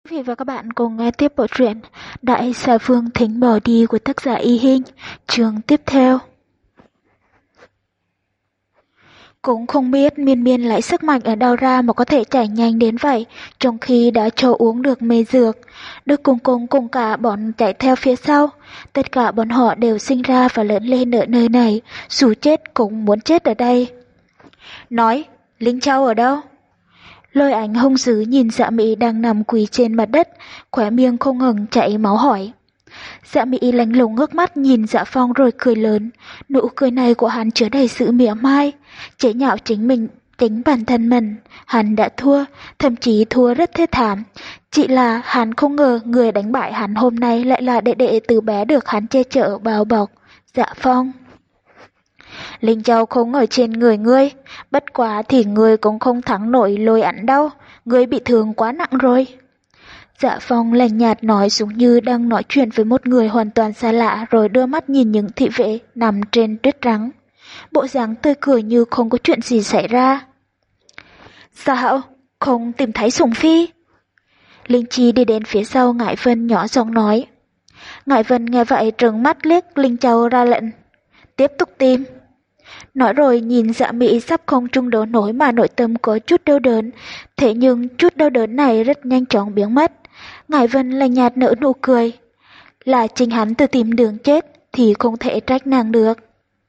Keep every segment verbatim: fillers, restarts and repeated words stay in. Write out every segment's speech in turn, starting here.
Quý vị và các bạn cùng nghe tiếp bộ truyện Đại xà vương thính bỏ đi của tác giả Y Hinh, chương tiếp theo. Cũng không biết Miên Miên lấy sức mạnh ở đâu ra mà có thể chạy nhanh đến vậy, trong khi đã cho uống được mê dược. Đức Cung Cung cùng cả bọn chạy theo phía sau. Tất cả bọn họ đều sinh ra và lớn lên ở nơi này, dù chết cũng muốn chết ở đây. Nói, Linh Châu ở đâu? Lôi Ánh hung dữ nhìn Dạ Mỹ đang nằm quỳ trên mặt đất, khóe miệng không ngừng chảy máu hỏi. Dạ Mỹ lạnh lùng ngước mắt nhìn Dạ Phong rồi cười lớn, nụ cười này của hắn chứa đầy sự mỉa mai, chế nhạo chính mình, chính bản thân mình. Hắn đã thua, thậm chí thua rất thê thảm. Chỉ là hắn không ngờ người đánh bại hắn hôm nay lại là đệ đệ từ bé được hắn che chở bao bọc, Dạ Phong. Linh Châu không ở trên người ngươi, bất quá thì ngươi cũng không thắng nổi Lôi Ảnh đâu, ngươi bị thương quá nặng rồi. Dạ Phong lạnh nhạt nói giống như đang nói chuyện với một người hoàn toàn xa lạ, rồi đưa mắt nhìn những thị vệ nằm trên tuyết trắng. Bộ dáng tươi cười như không có chuyện gì xảy ra. Sao? Không tìm thấy Sùng Phi? Linh Chi đi đến phía sau Ngải Vân nhỏ giọng nói. Ngải Vân nghe vậy trừng mắt liếc Linh Châu ra lệnh. Tiếp tục tìm. Nói rồi nhìn Dạ Mỹ sắp không trung đổ nổi mà nội tâm có chút đau đớn, thế nhưng chút đau đớn này rất nhanh chóng biến mất. Ngải Vân lạnh nhạt nở nụ cười. Là chính hắn tự tìm đường chết thì không thể trách nàng được.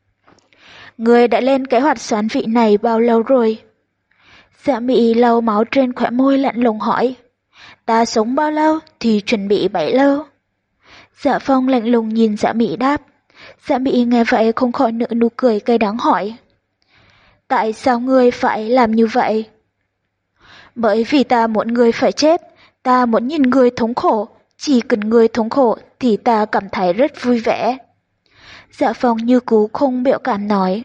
Người đã lên kế hoạch xoán vị này bao lâu rồi? Dạ Mỹ lau máu trên khóe môi lạnh lùng hỏi. Ta sống bao lâu thì chuẩn bị bấy lâu. Dạ Phong lạnh lùng nhìn Dạ Mỹ đáp. Dạ Mỹ nghe vậy không khỏi nở nụ cười cay đắng hỏi. Tại sao ngươi phải làm như vậy? Bởi vì ta muốn ngươi phải chết, ta muốn nhìn ngươi thống khổ, chỉ cần ngươi thống khổ thì ta cảm thấy rất vui vẻ. Dạ Phong như cú không biểu cảm nói.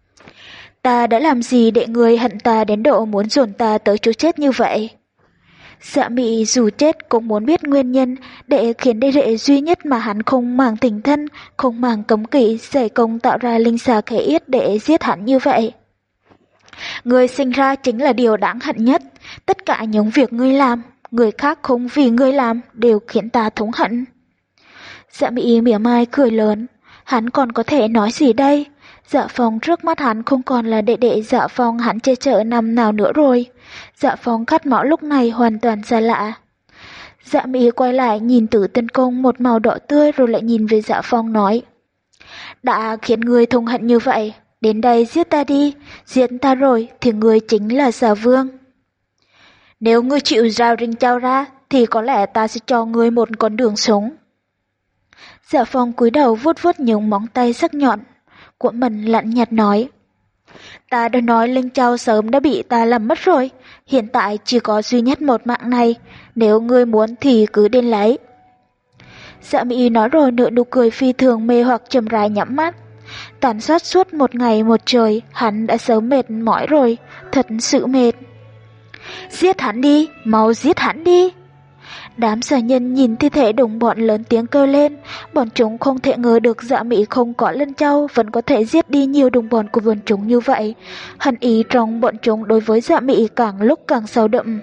Ta đã làm gì để ngươi hận ta đến độ muốn dồn ta tới chỗ chết như vậy? Dạ Mỹ dù chết cũng muốn biết nguyên nhân để khiến đế đệ duy nhất mà hắn không màng tình thân, không màng cấm kỵ giải công tạo ra linh xà khế yết để giết hắn như vậy. Ngươi sinh ra chính là điều đáng hận nhất, tất cả những việc ngươi làm, người khác không vì ngươi làm đều khiến ta thống hận. Dạ Mỹ mỉa mai cười lớn, hắn còn có thể nói gì đây? Dạ Phong trước mắt hắn không còn là đệ đệ Dạ Phong hắn che chở năm nào nữa rồi. Dạ Phong cắt máu lúc này hoàn toàn xa lạ. Dạ Mỹ quay lại nhìn Tử Tân Công một màu đỏ tươi rồi lại nhìn về Dạ Phong nói. Đã khiến ngươi thông hận như vậy, đến đây giết ta đi, giết ta rồi thì ngươi chính là xà vương. Nếu ngươi chịu giao Linh Châu ra thì có lẽ ta sẽ cho ngươi một con đường sống. Dạ Phong cúi đầu vuốt vuốt những móng tay sắc nhọn của mình lạnh nhạt nói. Ta đã nói Linh Châu sớm đã bị ta làm mất rồi, hiện tại chỉ có duy nhất một mạng này, nếu ngươi muốn thì cứ đến lấy. Dạ Mỹ nói rồi nở nụ cười phi thường mê hoặc chậm rãi nhắm mắt. Tàn sát suốt một ngày một trời, hắn đã sớm mệt mỏi rồi, thật sự mệt. Giết hắn đi, mau giết hắn đi. Đám xà nhân nhìn thi thể đồng bọn lớn tiếng kêu lên, bọn chúng không thể ngờ được Dạ Mỹ không có Linh Châu vẫn có thể giết đi nhiều đồng bọn của bọn chúng như vậy. Hận ý trong bọn chúng đối với Dạ Mỹ càng lúc càng sâu đậm.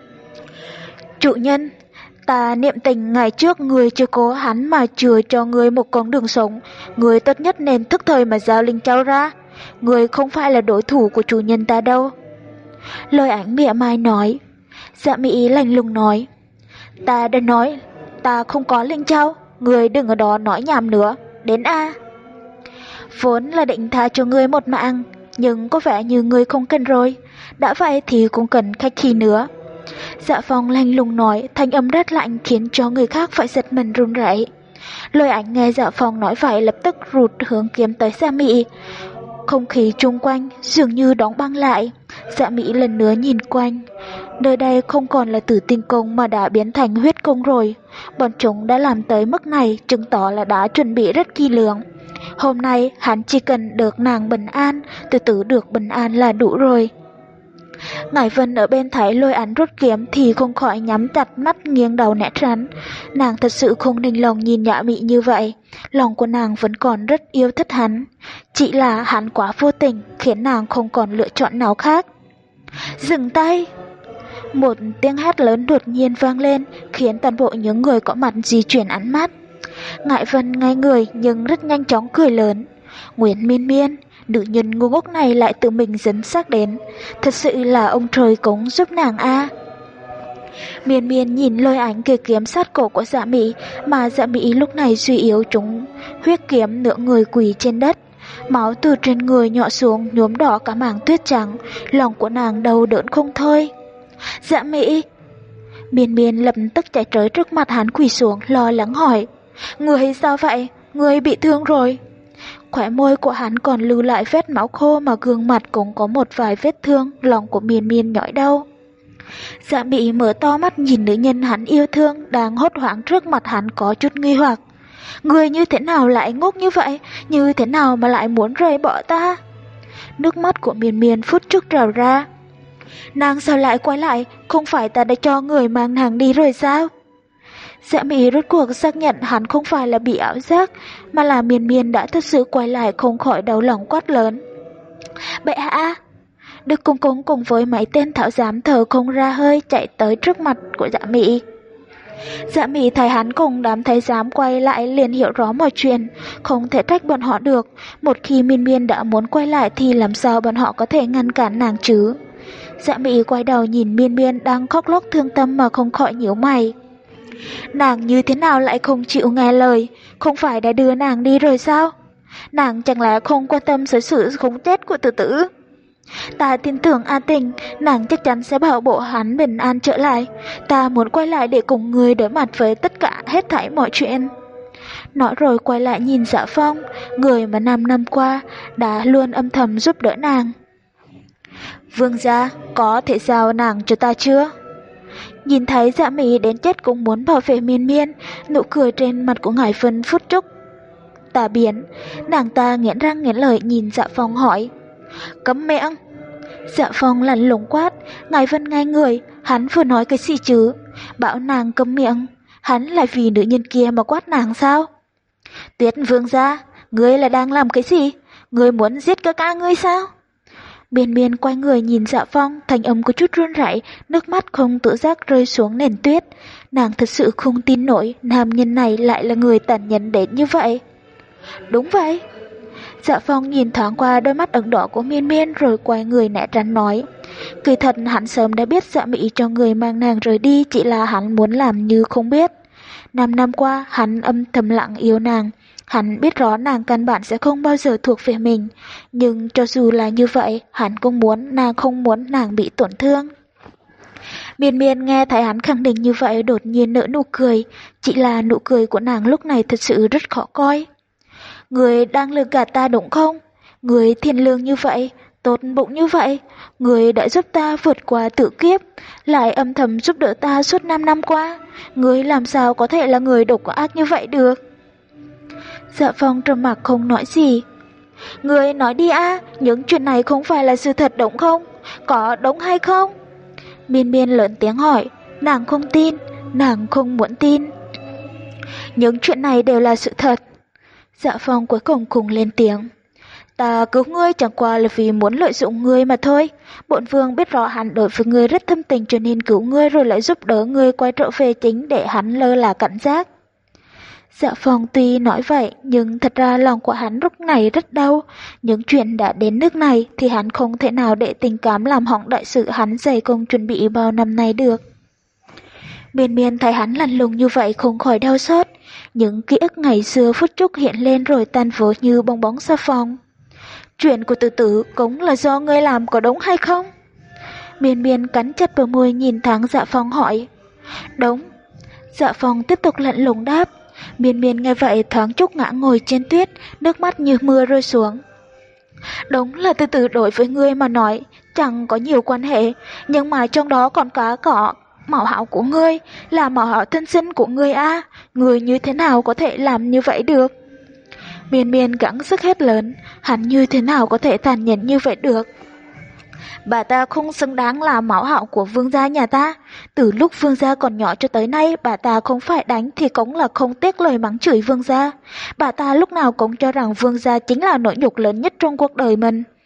Chủ nhân, ta niệm tình ngày trước người chưa cố hắn mà chừa cho người một con đường sống, người tốt nhất nên thức thời mà giao Linh Châu ra, người không phải là đối thủ của chủ nhân ta đâu. Lôi Ánh mỉa mai nói. Dạ Mỹ lạnh lùng nói. Ta đã nói, ta không có Linh Châu, người đừng ở đó nói nhảm nữa, đến a. Vốn là định tha cho ngươi một mạng, nhưng có vẻ như ngươi không cần rồi, đã vậy thì cũng cần khách khí nữa. Dạ Phong lạnh lùng nói, thanh âm rất lạnh khiến cho người khác phải giật mình run rẩy. Lôi Ánh nghe Dạ Phong nói vậy lập tức rụt hướng kiếm tới Dạ Mỹ. Không khí chung quanh dường như đóng băng lại. Dạ Mỹ lần nữa nhìn quanh. Nơi đây không còn là Tử Tinh Cung mà đã biến thành huyết cung rồi. Bọn chúng đã làm tới mức này chứng tỏ là đã chuẩn bị rất kỹ lưỡng. Hôm nay hắn chỉ cần được nàng bình an, từ từ được bình an là đủ rồi. Ngải Vân ở bên thấy Lôi Ánh rút kiếm thì không khỏi nhắm chặt mắt nghiêng đầu né tránh. Nàng thật sự không đành lòng nhìn Dạ Mỹ như vậy. Lòng của nàng vẫn còn rất yêu thích hắn. Chỉ là hắn quá vô tình khiến nàng không còn lựa chọn nào khác. Dừng tay! Một tiếng hét lớn đột nhiên vang lên, khiến toàn bộ những người có mặt di chuyển ánh mắt. Ngải Vân ngay người nhưng rất nhanh chóng cười lớn. Nguyễn Miên Miên, nữ nhân ngu ngốc này lại tự mình dẫn xác đến, thật sự là ông trời cống giúp nàng a. Miên Miên nhìn lôi ánh kia kiếm sát cổ của Dạ Mị, mà Dạ Mị lúc này suy yếu trúng huyết kiếm, nửa người quỳ trên đất. Máu từ trên người nhỏ xuống nhuốm đỏ cả mảng tuyết trắng, lòng của nàng đau đớn không thôi. Dạ Mị! Miên Miên lập tức chạy tới trước mặt hắn quỳ xuống lo lắng hỏi. Người sao vậy? Người bị thương rồi. Khóe môi của hắn còn lưu lại vết máu khô, mà gương mặt cũng có một vài vết thương, lòng của Miên Miên nhói đau. Dạ Mị mở to mắt nhìn nữ nhân hắn yêu thương đang hốt hoảng trước mặt hắn, có chút nghi hoặc. Người như thế nào lại ngốc như vậy? Như thế nào mà lại muốn rời bỏ ta? Nước mắt của Miên Miên phút chốc trào ra. Nàng sao lại quay lại? Không phải ta đã cho người mang nàng đi rồi sao? Dạ Mị rốt cuộc xác nhận hắn không phải là bị ảo giác, mà là Miên Miên đã thật sự quay lại, không khỏi đau lòng quát lớn. Bệ hạ! Đức Công Công cùng với mấy tên thảo giám thở không ra hơi chạy tới trước mặt của Dạ Mị. Dạ Mị thấy hắn cùng đám thái giám quay lại liền hiểu rõ mọi chuyện, không thể trách bọn họ được. Một khi Miên Miên đã muốn quay lại thì làm sao bọn họ có thể ngăn cản nàng chứ? Dạ Mị quay đầu nhìn Miên Miên đang khóc lóc thương tâm mà không khỏi nhíu mày. Nàng như thế nào lại không chịu nghe lời? Không phải đã đưa nàng đi rồi sao? Nàng chẳng lẽ không quan tâm tới sự khốn chết của Tử Tử? Ta tin tưởng A Tình, nàng chắc chắn sẽ bảo bộ hắn bình an trở lại. Ta muốn quay lại để cùng người đối mặt với tất cả hết thảy mọi chuyện. Nói rồi quay lại nhìn Dạ Phong, người mà năm năm qua đã luôn âm thầm giúp đỡ nàng. Vương gia, có thể giao nàng cho ta chưa? Nhìn thấy Dạ Mị đến chết cũng muốn bảo vệ Miên Miên, nụ cười trên mặt của Ngải Vân phút chốc tà biến. Nàng ta nghiến răng nghiến lợi nhìn Dạ Phong hỏi. Cấm miệng! Dạ Phong lạnh lùng quát. Ngải Vân ngay người, hắn vừa nói cái gì chứ? Bảo nàng cấm miệng, hắn lại vì nữ nhân kia mà quát nàng sao? Tuyết vương gia, ngươi là đang làm cái gì? Ngươi muốn giết cả cả ngươi sao? Miên Miên quay người nhìn Dạ Phong, thanh âm có chút run rẩy, nước mắt không tự giác rơi xuống nền tuyết. Nàng thật sự không tin nổi nam nhân này lại là người tàn nhẫn đến như vậy. Đúng vậy. Dạ Phong nhìn thoáng qua đôi mắt ửng đỏ của Miên Miên rồi quay người né tránh nói. Kỳ thật hắn sớm đã biết Dạ Mị cho người mang nàng rời đi, chỉ là hắn muốn làm như không biết. Năm năm qua hắn âm thầm lặng yêu nàng. Hắn biết rõ nàng căn bản sẽ không bao giờ thuộc về mình, nhưng cho dù là như vậy, hắn cũng muốn nàng không muốn nàng bị tổn thương. Miên Miên nghe thấy hắn khẳng định như vậy đột nhiên nở nụ cười, chỉ là nụ cười của nàng lúc này thật sự rất khó coi. Người đang lừa gạt ta đúng không? Người thiện lương như vậy, tốt bụng như vậy, người đã giúp ta vượt qua tử kiếp, lại âm thầm giúp đỡ ta suốt năm năm qua, người làm sao có thể là người độc ác như vậy được? Dạ Phong trầm mặc không nói gì. Người nói đi a, à, những chuyện này không phải là sự thật đúng không? Có đúng hay không? Miên Miên lớn tiếng hỏi. Nàng không tin, nàng không muốn tin. Những chuyện này đều là sự thật. Dạ Phong cuối cùng cùng lên tiếng. Ta cứu ngươi chẳng qua là vì muốn lợi dụng ngươi mà thôi. Bổn vương biết rõ hắn đối với ngươi rất thâm tình cho nên cứu ngươi rồi lại giúp đỡ ngươi quay trở về chính để hắn lơ là cảnh giác. Dạ Phong tuy nói vậy nhưng thật ra lòng của hắn lúc này rất đau. Những chuyện đã đến nước này thì hắn không thể nào để tình cảm làm hỏng đại sự hắn dày công chuẩn bị bao năm nay được. Miên Miên thấy hắn lạnh lùng như vậy không khỏi đau xót. Những ký ức ngày xưa phút chốc hiện lên rồi tan vỡ như bong bóng xà phòng. Chuyện của Tử Tử cũng là do ngươi làm có đúng hay không? Miên Miên cắn chặt bờ môi nhìn thẳng Dạ Phong hỏi. Đúng. Dạ Phong tiếp tục lạnh lùng đáp. Miên Miên nghe vậy thoáng chốc ngã ngồi trên tuyết, nước mắt như mưa rơi xuống. Đúng là Tử Tử đối với ngươi mà nói chẳng có nhiều quan hệ, nhưng mà trong đó còn có có mẫu hảo của ngươi, là mẫu hảo thân sinh của ngươi a, à. Ngươi như thế nào có thể làm như vậy được? Miên Miên gắng sức hét lớn, hắn như thế nào có thể tàn nhẫn như vậy được? Bà ta không xứng đáng là mẫu hậu của vương gia nhà ta. Từ lúc vương gia còn nhỏ cho tới nay, bà ta không phải đánh thì cũng là không tiếc lời mắng chửi vương gia. Bà ta lúc nào cũng cho rằng vương gia chính là nỗi nhục lớn nhất trong cuộc đời mình.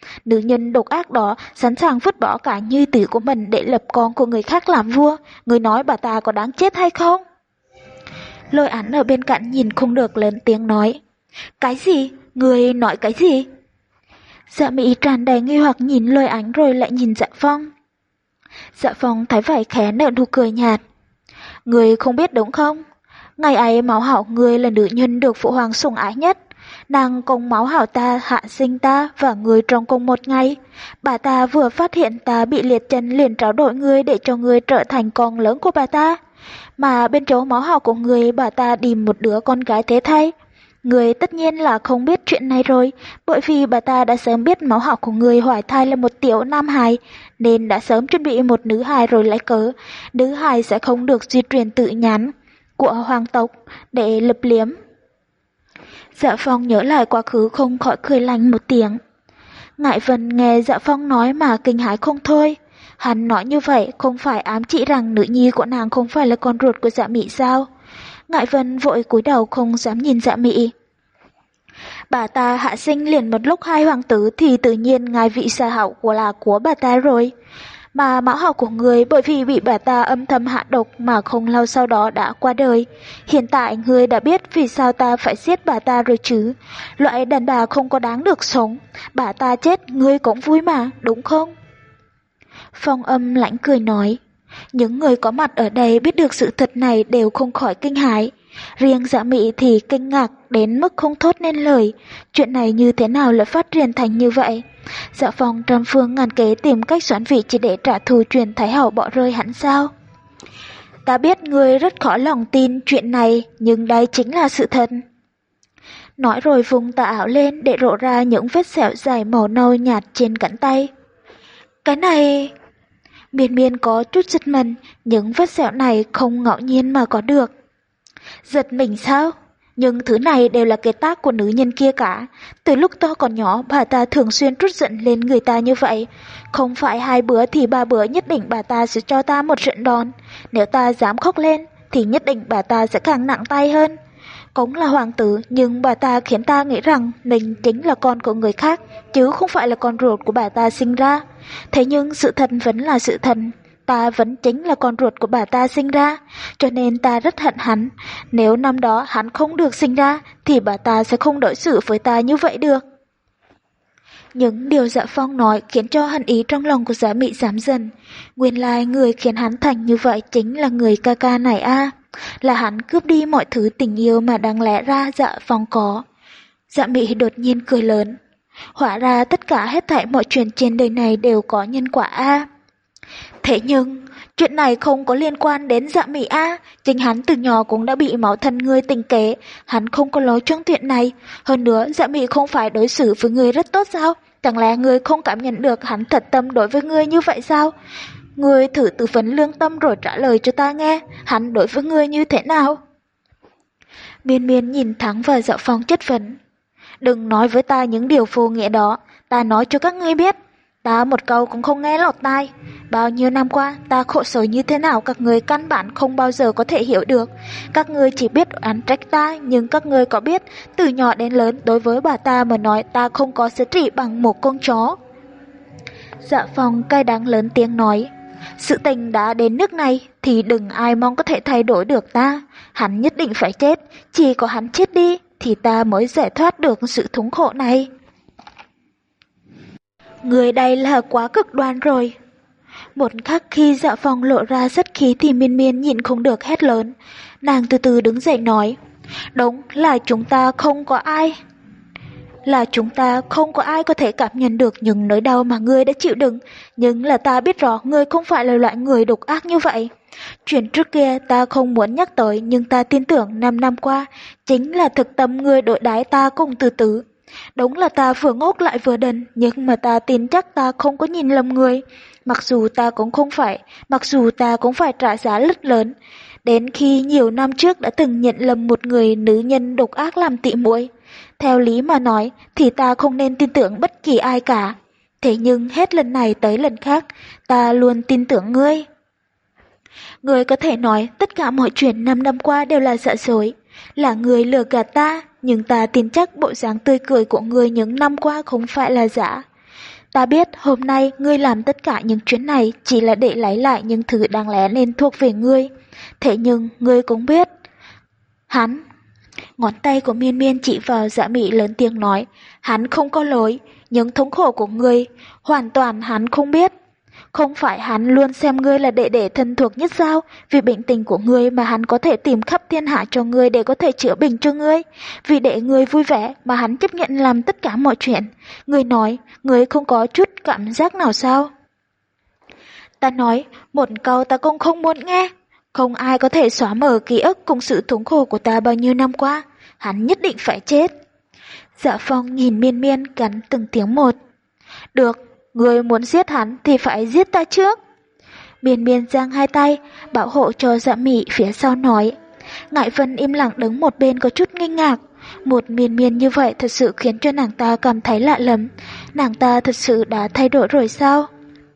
Nữ nhân độc ác đó sẵn sàng vứt bỏ cả nhi tử của mình để lập con của người khác làm vua. Người nói bà ta có đáng chết hay không? Lôi Án ở bên cạnh nhìn không được lớn tiếng nói. Cái gì? Người nói cái gì? Dạ Mỹ tràn đầy nghi hoặc nhìn Lôi Ánh rồi lại nhìn Dạ Phong. Dạ Phong thấy vậy khẽ nở nụ cười nhạt. Người không biết đúng không? Ngày ấy Máu Hảo người là nữ nhân được phụ hoàng sủng ái nhất. Nàng cùng Máu Hảo ta hạ sinh ta và người trong cùng một ngày. Bà ta vừa phát hiện ta bị liệt chân liền tráo đổi người để cho người trở thành con lớn của bà ta. Mà bên chỗ Máu Hảo của người bà ta đìm một đứa con gái thế thay. Người tất nhiên là không biết chuyện này rồi, bởi vì bà ta đã sớm biết Máu Hảo của người hoài thai là một tiểu nam hài, nên đã sớm chuẩn bị một nữ hài rồi lấy cớ. Nữ hài sẽ không được di truyền tự nhắn của hoàng tộc để lập liếm. Dạ Phong nhớ lại quá khứ không khỏi cười lạnh một tiếng. Ngải Vân nghe Dạ Phong nói mà kinh hãi không thôi. Hắn nói như vậy không phải ám chỉ rằng nữ nhi của nàng không phải là con ruột của Dạ Mị sao? Ngải Vân vội cúi đầu không dám nhìn Dạ Mị. Bà ta hạ sinh liền một lúc hai hoàng tử thì tự nhiên ngài vị xa hậu của là của bà ta rồi. Mà Máu Hảo của người bởi vì bị bà ta âm thầm hạ độc mà không lâu sau đó đã qua đời. Hiện tại người đã biết vì sao ta phải giết bà ta rồi chứ. Loại đàn bà không có đáng được sống. Bà ta chết ngươi cũng vui mà, đúng không? Phong Âm lãnh cười nói. Những người có mặt ở đây biết được sự thật này đều không khỏi kinh hãi. Riêng Dạ Mị thì kinh ngạc đến mức không thốt nên lời. Chuyện này như thế nào lại phát triển thành như vậy? Dạ Phong trăm phương ngàn kế tìm cách xoắn vị chỉ để trả thù truyền Thái Hậu bỏ rơi hắn sao? Ta biết ngươi rất khó lòng tin chuyện này, nhưng đây chính là sự thật. Nói rồi vùng tà áo lên để lộ ra những vết sẹo dài màu nâu nhạt trên cánh tay. Cái này... Miên Miên có chút giật mình, những vết sẹo này không ngẫu nhiên mà có được. Giật mình sao? Nhưng thứ này đều là cái tác của nữ nhân kia cả. Từ lúc tôi còn nhỏ, bà ta thường xuyên trút giận lên người ta như vậy. Không phải hai bữa thì ba bữa nhất định bà ta sẽ cho ta một trận đòn. Nếu ta dám khóc lên, thì nhất định bà ta sẽ càng nặng tay hơn. Cũng là hoàng tử, nhưng bà ta khiến ta nghĩ rằng mình chính là con của người khác, chứ không phải là con ruột của bà ta sinh ra. Thế nhưng sự thật vẫn là sự thật. Ta vẫn chính là con ruột của bà ta sinh ra, cho nên ta rất hận hắn. Nếu năm đó hắn không được sinh ra, thì bà ta sẽ không đối xử với ta như vậy được. Những điều Dạ Phong nói khiến cho hận ý trong lòng của Dạ Mị giảm dần. Nguyên lai người khiến hắn thành như vậy chính là người ca ca này a à. Là hắn cướp đi mọi thứ tình yêu mà đáng lẽ ra Dạ Phong có. Dạ Mị đột nhiên cười lớn. Hóa ra tất cả hết thảy mọi chuyện trên đời này đều có nhân quả a à. Thế nhưng, chuyện này không có liên quan đến Dạ Mị a, chính hắn từ nhỏ cũng đã bị máu thân ngươi tình kế, hắn không có lỗi trong chuyện này. Hơn nữa, Dạ Mị không phải đối xử với ngươi rất tốt sao? Chẳng lẽ ngươi không cảm nhận được hắn thật tâm đối với ngươi như vậy sao? Ngươi thử tư vấn lương tâm rồi trả lời cho ta nghe, hắn đối với ngươi như thế nào? Miên Miên nhìn thẳng vào Dạ Phong chất vấn. Đừng nói với ta những điều vô nghĩa đó, ta nói cho các ngươi biết. Ta một câu cũng không nghe lọt tai. Bao nhiêu năm qua ta khổ sở như thế nào các người căn bản không bao giờ có thể hiểu được. Các người chỉ biết oán trách ta, nhưng các người có biết từ nhỏ đến lớn đối với bà ta mà nói ta không có giá trị bằng một con chó. Dạ Phong cay đắng lớn tiếng nói. Sự tình đã đến nước này thì đừng ai mong có thể thay đổi được ta. Hắn nhất định phải chết, chỉ có hắn chết đi thì ta mới giải thoát được sự thống khổ này. Người đây là quá cực đoan rồi. Một khắc khi Dạ Phong lộ ra rất khí thì Miên Miên nhìn không được hét lớn. Nàng từ từ đứng dậy nói. Đúng là chúng ta không có ai. Là chúng ta không có ai có thể cảm nhận được những nỗi đau mà ngươi đã chịu đựng. Nhưng là ta biết rõ ngươi không phải là loại người độc ác như vậy. Chuyện trước kia ta không muốn nhắc tới, nhưng ta tin tưởng năm năm qua chính là thực tâm ngươi đối đãi ta cùng từ từ. Đúng là ta vừa ngốc lại vừa đần, nhưng mà ta tin chắc ta không có nhìn lầm người. Mặc dù ta cũng không phải, mặc dù ta cũng phải trả giá rất lớn. Đến khi nhiều năm trước đã từng nhận lầm một người nữ nhân độc ác làm tị muội. Theo lý mà nói thì ta không nên tin tưởng bất kỳ ai cả. Thế nhưng hết lần này tới lần khác, ta luôn tin tưởng ngươi. Ngươi có thể nói tất cả mọi chuyện năm năm qua đều là giả dối, là ngươi lừa gạt ta, nhưng ta tin chắc bộ dáng tươi cười của ngươi những năm qua không phải là giả. Ta biết hôm nay ngươi làm tất cả những chuyến này chỉ là để lấy lại những thứ đáng lẽ nên thuộc về ngươi. Thế nhưng ngươi cũng biết. Hắn, ngón tay của Miên Miên chỉ vào Dạ Mị lớn tiếng nói, hắn không có lỗi, những thống khổ của ngươi, hoàn toàn hắn không biết. Không phải hắn luôn xem ngươi là đệ đệ thân thuộc nhất sao, vì bệnh tình của ngươi mà hắn có thể tìm khắp thiên hạ cho ngươi để có thể chữa bệnh cho ngươi. Vì để ngươi vui vẻ mà hắn chấp nhận làm tất cả mọi chuyện. Ngươi nói, ngươi không có chút cảm giác nào sao? Ta nói, một câu ta cũng không muốn nghe. Không ai có thể xóa mở ký ức cùng sự thống khổ của ta bao nhiêu năm qua. Hắn nhất định phải chết. Dạ Phong nhìn Miên Miên cắn từng tiếng một. Được, ngươi muốn giết hắn thì phải giết ta trước. Miên Miên giang hai tay, bảo hộ cho Dạ Mị phía sau nói. Ngải Vân im lặng đứng một bên có chút nghi ngạc. Một Miên Miên như vậy thật sự khiến cho nàng ta cảm thấy lạ lắm. Nàng ta thật sự đã thay đổi rồi sao?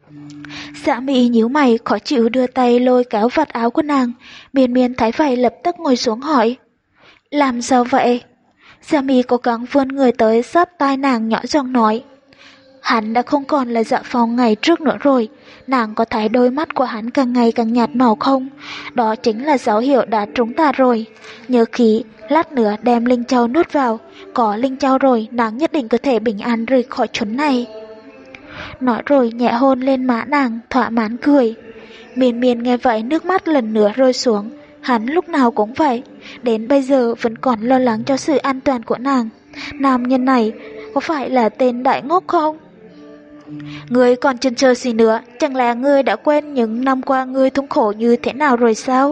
Dạ Mị nhíu mày khó chịu đưa tay lôi kéo vạt áo của nàng. Miên Miên thấy vậy lập tức ngồi xuống hỏi. Làm sao vậy? Dạ Mị cố gắng vươn người tới sát tai nàng nhỏ giọng nói. Hắn đã không còn là Dạ Phong ngày trước nữa rồi. Nàng có thấy đôi mắt của hắn càng ngày càng nhạt màu không? Đó chính là dấu hiệu đã trúng ta rồi. Nhớ kỹ, lát nữa đem Linh Châu nuốt vào. Có Linh Châu rồi, nàng nhất định có thể bình an rời khỏi chốn này. Nói rồi nhẹ hôn lên má nàng, thỏa mãn cười. Miên Miên nghe vậy nước mắt lần nữa rơi xuống. Hắn lúc nào cũng vậy, đến bây giờ vẫn còn lo lắng cho sự an toàn của nàng. Nam nhân này có phải là tên đại ngốc không? Ngươi còn chần chờ gì nữa, chẳng lẽ ngươi đã quên những năm qua ngươi thống khổ như thế nào rồi sao?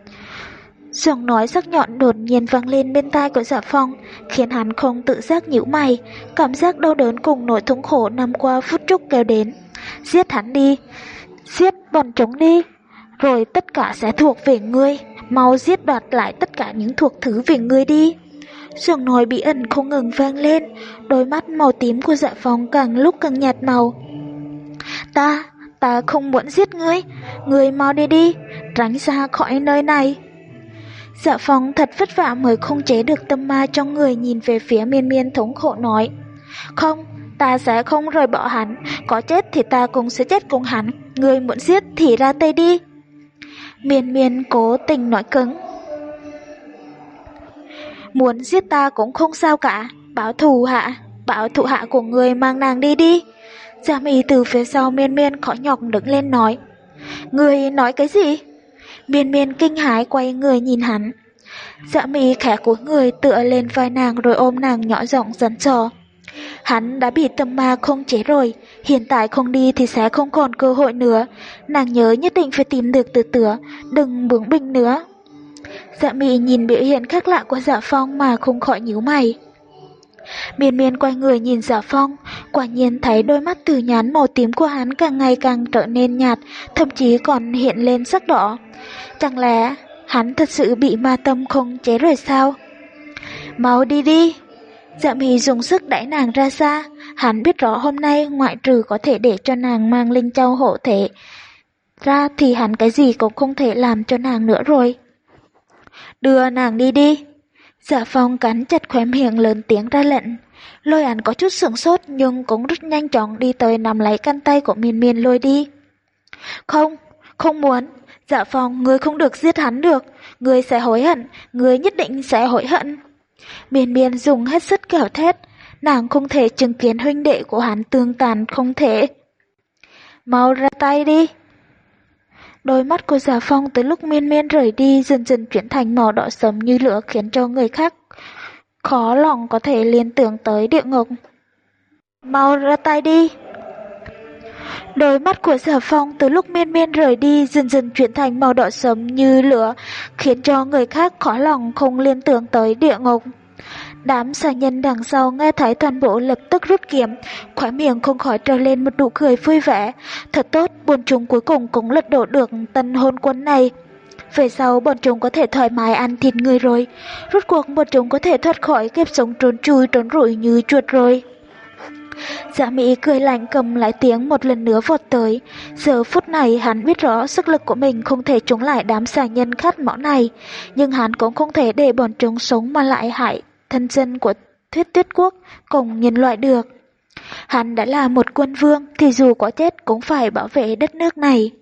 Giọng nói sắc nhọn đột nhiên vang lên bên tai của Dạ Phong, khiến hắn không tự giác nhíu mày, cảm giác đau đớn cùng nỗi thống khổ năm qua phút chốc kéo đến. Giết hắn đi, giết bọn chúng đi, rồi tất cả sẽ thuộc về ngươi, mau giết đoạt lại tất cả những thuộc thứ về ngươi đi. Giọng nói bí ẩn không ngừng vang lên, đôi mắt màu tím của Dạ Phong càng lúc càng nhạt màu. Ta, ta không muốn giết ngươi, ngươi mau đi đi, tránh ra khỏi nơi này. Dạ Phong thật vất vả mới không chế được tâm ma trong người, nhìn về phía Miên Miên thống khổ nói. Không, ta sẽ không rời bỏ hắn, có chết thì ta cũng sẽ chết cùng hắn, ngươi muốn giết thì ra tay đi. Miên Miên cố tình nói cứng. Muốn giết ta cũng không sao cả, bảo thù hạ, bảo thủ hạ của người mang nàng đi đi. Dạ Mị từ phía sau Miên Miên khó nhọc đứng lên nói. Người nói cái gì? Miên Miên kinh hãi quay người nhìn hắn. Dạ Mị khẽ cúi người tựa lên vai nàng rồi ôm nàng nhỏ giọng dặn dò. Hắn đã bị tâm ma không chế rồi, hiện tại không đi thì sẽ không còn cơ hội nữa. Nàng nhớ nhất định phải tìm được từ tựa, đừng bướng bỉnh nữa. Dạ Mị nhìn biểu hiện khác lạ của Dạ Phong mà không khỏi nhíu mày. Miên Miên quay người nhìn Dạ Phong, quả nhiên thấy đôi mắt từ nhán màu tím của hắn càng ngày càng trở nên nhạt, thậm chí còn hiện lên sắc đỏ. Chẳng lẽ hắn thật sự bị ma tâm không chế rồi sao? Mau đi đi. Dạ Mị dùng sức đẩy nàng ra xa. Hắn biết rõ hôm nay ngoại trừ có thể để cho nàng mang Linh Châu hộ thể ra thì hắn cái gì cũng không thể làm cho nàng nữa rồi. Đưa nàng đi đi. Dạ Phong cắn chặt khóe miệng lớn tiếng ra lệnh. Lôi Ảnh có chút sửng sốt nhưng cũng rất nhanh chóng đi tới nắm lấy cánh tay của Miên Miên lôi đi. Không, không muốn. Dạ Phong, ngươi không được giết hắn được. Ngươi sẽ hối hận, ngươi nhất định sẽ hối hận. Miên Miên dùng hết sức gào thét. Nàng không thể chứng kiến huynh đệ của hắn tương tàn, không thể. Mau ra tay đi. Đôi mắt của Dạ Phong từ lúc Miên Miên rời đi dần dần chuyển thành màu đỏ sẫm như lửa, khiến cho người khác khó lòng có thể liên tưởng tới địa ngục. Mau ra tay đi. Đôi mắt của Dạ Phong từ lúc Miên Miên rời đi dần dần chuyển thành màu đỏ sẫm như lửa, khiến cho người khác khó lòng không liên tưởng tới địa ngục. Đám xà nhân đằng sau nghe thấy toàn bộ lập tức rút kiếm, khóe miệng không khỏi treo lên một nụ cười vui vẻ. Thật tốt, bọn chúng cuối cùng cũng lật đổ được tân hôn quân này. Về sau bọn chúng có thể thoải mái ăn thịt người rồi. Rốt cuộc bọn chúng có thể thoát khỏi kiếp sống trốn chui trốn rủi như chuột rồi. Dạ Mỹ cười lạnh cầm lại tiếng một lần nữa vọt tới. Giờ phút này hắn biết rõ sức lực của mình không thể chống lại đám xà nhân khát máu này, nhưng hắn cũng không thể để bọn chúng sống mà lại hại thân dân của Thuyết Tuyết Quốc cùng nhân loại được. Hắn đã là một quân vương thì dù có chết cũng phải bảo vệ đất nước này.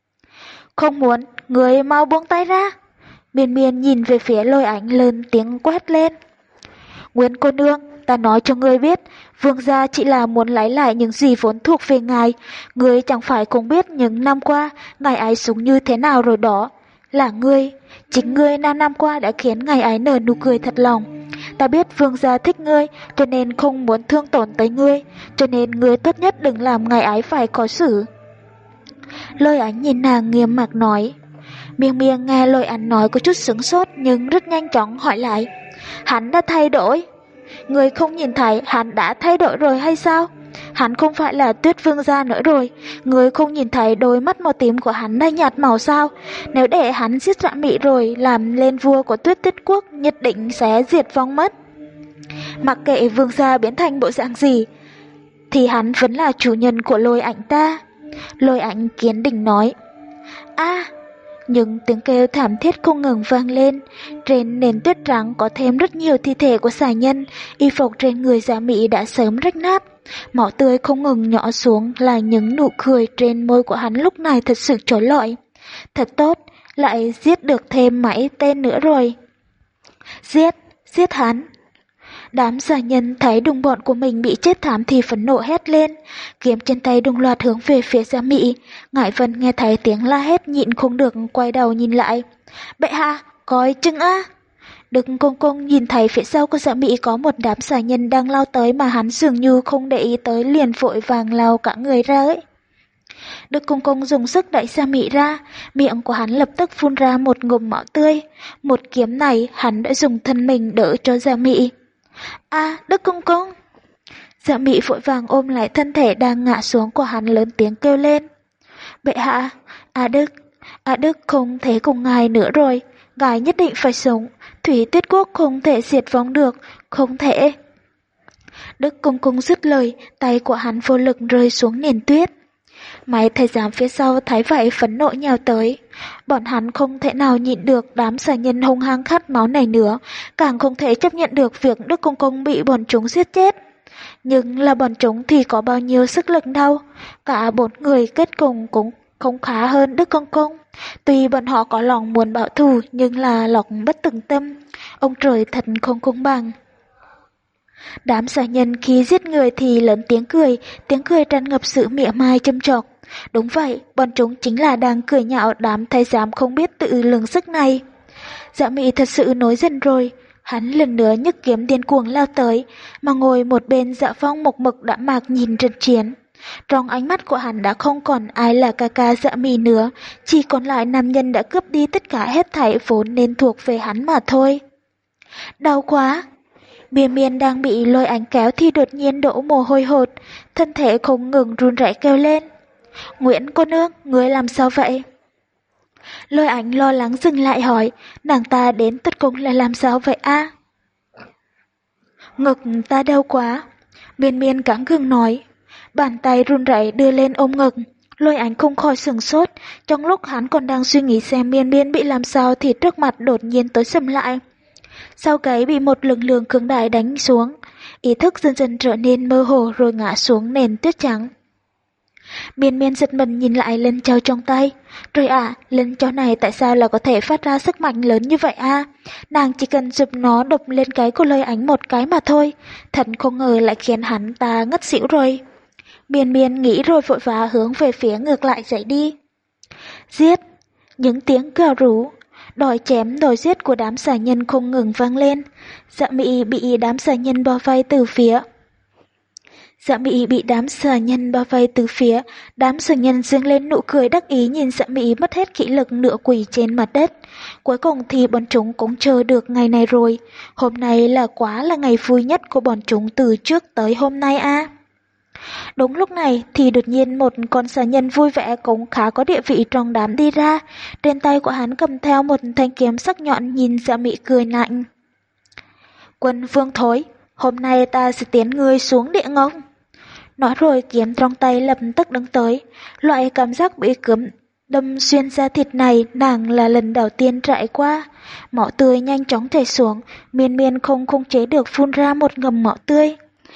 Không muốn, người mau buông tay ra. Miên miên nhìn về phía Lôi Ảnh lớn tiếng quát lên. Nguyên cô nương, ta nói cho ngươi biết, vương gia chỉ là muốn lấy lại những gì vốn thuộc về ngài. Ngươi chẳng phải cũng biết những năm qua ngài ấy sống như thế nào rồi đó. Là ngươi, chính ngươi năm năm qua đã khiến ngài ấy nở nụ cười thật lòng. Ta biết vương gia thích ngươi, cho nên không muốn thương tổn tới ngươi, cho nên ngươi tốt nhất đừng làm ngài ấy phải khó xử. Lôi Ảnh nhìn nàng nghiêm mặt nói. Miên miên nghe Lôi Ảnh nói có chút sửng sốt nhưng rất nhanh chóng hỏi lại. Hắn đã thay đổi. Người không nhìn thấy hắn đã thay đổi rồi hay sao? Hắn không phải là Tuyết vương gia nữa rồi. Người không nhìn thấy đôi mắt màu tím của hắn đã nhạt màu sao? Nếu để hắn giết Dạ Mị rồi làm lên vua của Tuyết Tiết quốc, nhất định sẽ diệt vong mất. Mặc kệ vương gia biến thành bộ dạng gì thì hắn vẫn là chủ nhân của Lôi Ảnh ta. Lôi Ảnh kiên định nói. A, những tiếng kêu thảm thiết không ngừng vang lên. Trên nền tuyết trắng có thêm rất nhiều thi thể của xà nhân. Y phục trên người Dạ Mị đã sớm rách nát. Máu tươi không ngừng nhỏ xuống, là những nụ cười trên môi của hắn lúc này thật sự trói lọi. Thật tốt, lại giết được thêm mấy tên nữa rồi. Giết, giết hắn. Đám xà nhân thấy đồng bọn của mình bị chết thảm thì phẫn nộ hét lên, kiếm trên tay đồng loạt hướng về phía Dạ Mị. Ngải Vân nghe thấy tiếng la hét nhịn không được quay đầu nhìn lại. Bệ hạ, coi chừng á! Đức Công Công nhìn thấy phía sau của Dạ Mị có một đám xà nhân đang lao tới mà hắn dường như không để ý tới, liền vội vàng lao cả người ra ấy. Đức Công Công dùng sức đẩy Dạ Mị ra, miệng của hắn lập tức phun ra một ngụm máu tươi. Một kiếm này hắn đã dùng thân mình đỡ cho Dạ Mị. A, à, Đức Công Công! Dạ Mị vội vàng ôm lại thân thể đang ngã xuống của hắn lớn tiếng kêu lên. Bệ hạ, A Đức, A Đức không thể cùng ngài nữa rồi, ngài nhất định phải sống, Thủy Tuyết quốc không thể diệt vong được, không thể. Đức Công Công dứt lời, tay của hắn vô lực rơi xuống nền tuyết. Mấy thầy giám phía sau thấy vậy phẫn nộ nhào tới. Bọn hắn không thể nào nhịn được đám xà nhân hung hăng khát máu này nữa, càng không thể chấp nhận được việc Đức Công Công bị bọn chúng giết chết. Nhưng là bọn chúng thì có bao nhiêu sức lực đâu, cả bốn người kết cùng cũng không khá hơn Đức Công Công. Tuy bọn họ có lòng muốn báo thù nhưng là lòng bất tường tâm, ông trời thật không công bằng. Đám xà nhân khi giết người thì lớn tiếng cười, tiếng cười tràn ngập sự mỉa mai châm chọc. Đúng vậy, bọn chúng chính là đang cười nhạo đám thái giám không biết tự lượng sức này. Dạ Mị thật sự nổi giận rồi, hắn lần nữa nhấc kiếm điên cuồng lao tới, mà ngồi một bên Dạ Phong một mực đã mạc nhìn trận chiến. Trong ánh mắt của hắn đã không còn ai là ca ca Dạ Mị nữa, chỉ còn lại nam nhân đã cướp đi tất cả hết thảy vốn nên thuộc về hắn mà thôi. Đau quá! Miên Miên đang bị Lôi Ảnh kéo thì đột nhiên đổ mồ hôi hột, thân thể không ngừng run rẩy kêu lên. Nguyễn cô nương, ngươi làm sao vậy? Lôi Ảnh lo lắng dừng lại hỏi, nàng ta đến tất cùng là làm sao vậy a? À? Ngực ta đau quá. Miên Miên cắn gượng nói, bàn tay run rẩy đưa lên ôm ngực. Lôi Ảnh không khỏi sửng sốt, trong lúc hắn còn đang suy nghĩ xem Miên Miên bị làm sao thì trước mặt đột nhiên tối sầm lại. Sau gáy bị một lực lượng cường đại đánh xuống, ý thức dần dần trở nên mơ hồ rồi ngã xuống nền tuyết trắng. Miên Miên giật mình nhìn lại lân châu trong tay. Trời ạ, à, lân châu này tại sao là có thể phát ra sức mạnh lớn như vậy a? À? Nàng chỉ cần giục nó đập lên cái của Lôi Ảnh một cái mà thôi, thật không ngờ lại khiến hắn ta ngất xỉu rồi. Miên Miên nghĩ rồi vội vã hướng về phía ngược lại chạy đi. Giết! Những tiếng gào rú, đòi chém đòi giết của đám xà nhân không ngừng vang lên. Dạ Mị bị đám xà nhân bao vây từ phía. Dạ Mị bị đám xà nhân bao vây từ phía, đám xà nhân dương lên nụ cười đắc ý nhìn Dạ Mị mất hết khí lực nửa quỳ trên mặt đất. Cuối cùng thì bọn chúng cũng chờ được ngày này rồi. Hôm nay là quá là ngày vui nhất của bọn chúng từ trước tới hôm nay a. À. Đúng lúc này thì đột nhiên một con xà nhân vui vẻ cũng khá có địa vị trong đám đi ra. Trên tay của hắn cầm theo một thanh kiếm sắc nhọn nhìn Dạ Mị cười lạnh. Quân vương thối, hôm nay ta sẽ tiến ngươi xuống địa ngục. Nói rồi kiếm trong tay lập tức đứng tới. Loại cảm giác bị cướm đâm xuyên da thịt này nàng là lần đầu tiên trải qua. Máu tươi nhanh chóng chảy xuống, Miên Miên không khống chế được phun ra một ngụm máu tươi.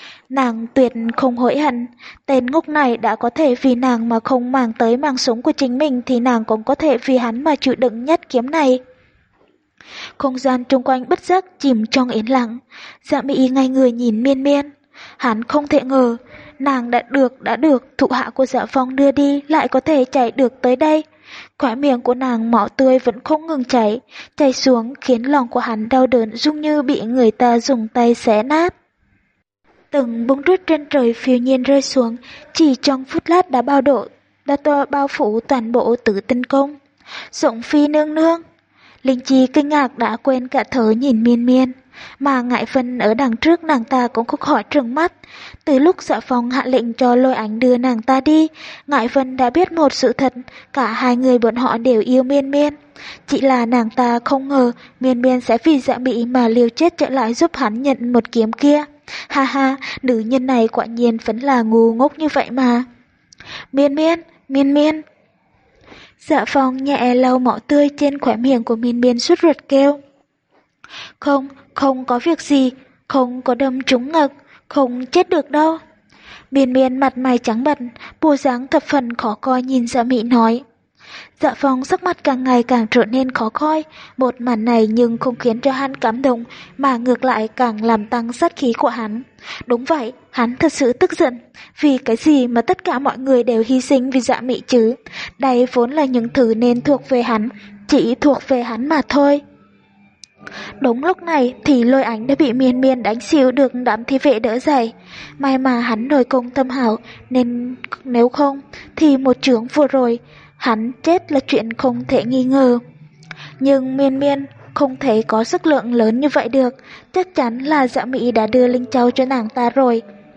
Nàng tuyệt không hối hận, tên ngốc này đã có thể vì nàng mà không mang tới mạng sống của chính mình thì nàng cũng có thể vì hắn mà chịu đựng nhất kiếm này. Không gian chung quanh bất giác chìm trong yên lặng, Dạ Mỹ ngay người nhìn Miên Miên. Hắn không thể ngờ, nàng đã được đã được thụ hạ của Dạ Phong đưa đi lại có thể chạy được tới đây. Khóe miệng của nàng máu tươi vẫn không ngừng chảy, chảy xuống khiến lòng của hắn đau đớn giống như bị người ta dùng tay xé nát. Từng bông tuyết trên trời phiêu nhiên rơi xuống, chỉ trong phút lát đã bao độ, đã to bao phủ toàn bộ Tử Tinh Cung. Rộng Phi nương nương. Linh Chi kinh ngạc đã quên cả thở nhìn Miên Miên, mà Ngải Vân ở đằng trước nàng ta cũng không khỏi trừng mắt. Từ lúc Dạ Phong hạ lệnh cho Lôi Ánh đưa nàng ta đi, Ngải Vân đã biết một sự thật, cả hai người bọn họ đều yêu Miên Miên. Chỉ là nàng ta không ngờ Miên Miên sẽ vì Dạ Mỹ mà liều chết trở lại giúp hắn nhận một kiếm kia. Ha ha, nữ nhân này quả nhiên vẫn là ngu ngốc như vậy mà. Miên Miên, Miên Miên. Dạ Phong nhẹ lau máu tươi trên khóe miệng của Miên Miên sốt ruột kêu. Không, không có việc gì, không có đâm trúng ngực, không chết được đâu. Miên Miên mặt mày trắng bệch, bộ dáng thập phần khó coi nhìn Dạ Mỹ nói. Dạ Phong sắc mặt càng ngày càng trở nên khó coi, một màn này nhưng không khiến cho hắn cảm động, mà ngược lại càng làm tăng sát khí của hắn. Đúng vậy, hắn thật sự tức giận, vì cái gì mà tất cả mọi người đều hy sinh vì Dạ Mỹ chứ, đây vốn là những thứ nên thuộc về hắn, chỉ thuộc về hắn mà thôi. Đúng lúc này thì Lôi Ánh đã bị Miên Miên đánh xỉu được đám thi vệ đỡ dậy. May mà hắn nội công tâm hảo, nên nếu không thì một chưởng vừa rồi hắn chết là chuyện không thể nghi ngờ. Nhưng Miên Miên không thể có sức lượng lớn như vậy được, chắc chắn là Dạ Mỹ đã đưa Linh Châu cho nàng ta rồi.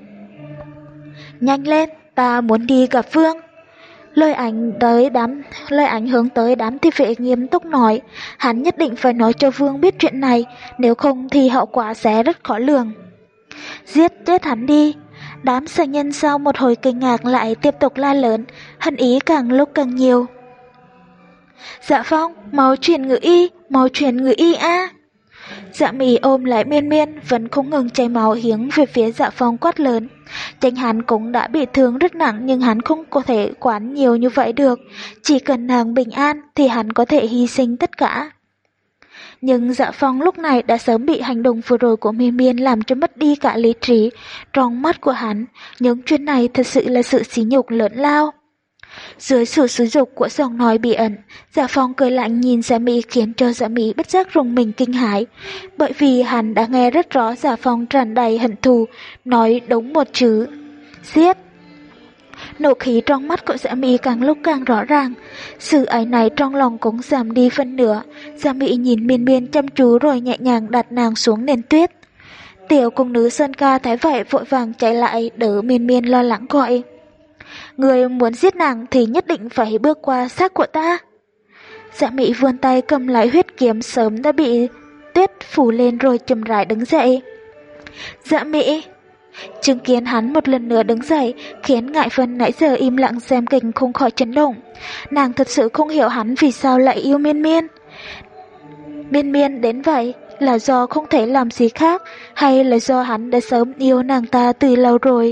Nhanh lên, ta muốn đi gặp Vương. Lôi Ánh tới đám Lôi Ánh hướng tới đám thi vệ nghiêm túc nói, hắn nhất định phải nói cho Vương biết chuyện này, nếu không thì hậu quả sẽ rất khó lường. Giết chết hắn đi. Đám sở nhân sau một hồi kinh ngạc lại tiếp tục la lớn, hận ý càng lúc càng nhiều. Dạ Phong, mau chuyển ngự y, mau chuyển ngự y a. Dạ Mỹ ôm lại Miên Miên, vẫn không ngừng chảy máu hướng về phía Dạ Phong quát lớn. Chính hắn cũng đã bị thương rất nặng nhưng hắn không có thể quản nhiều như vậy được, chỉ cần nàng bình an thì hắn có thể hy sinh tất cả. Nhưng Dạ Phong lúc này đã sớm bị hành động vừa rồi của Miên Miên làm cho mất đi cả lý trí. Trong mắt của hắn, những chuyện này thật sự là sự sỉ nhục lớn lao. Dưới sự xúi dục của giọng nói bí ẩn, Dạ Phong cười lạnh nhìn Dạ Mỹ khiến cho Dạ Mỹ bất giác rùng mình kinh hãi, bởi vì hắn đã nghe rất rõ Dạ Phong tràn đầy hận thù, nói đúng một chữ: giết. Nộ khí trong mắt của Dạ Mỹ càng lúc càng rõ ràng, sự áy náy trong lòng cũng giảm đi phân nửa. Dạ Mỹ nhìn Miên Miên chăm chú rồi nhẹ nhàng đặt nàng xuống nền tuyết. Tiểu cung nữ Sơn Ca thấy vậy vội vàng chạy lại đỡ Miên Miên lo lắng gọi: Người muốn giết nàng thì nhất định phải bước qua xác của ta. Dạ Mỹ vươn tay cầm lại huyết kiếm sớm đã bị tuyết phủ lên rồi chậm rãi đứng dậy. Dạ Mỹ. Chứng kiến hắn một lần nữa đứng dậy khiến Ngải Vân nãy giờ im lặng xem kịch không khỏi chấn động. Nàng thật sự không hiểu hắn vì sao lại yêu Miên Miên. Miên Miên đến vậy là do không thể làm gì khác, hay là do hắn đã sớm yêu nàng ta từ lâu rồi.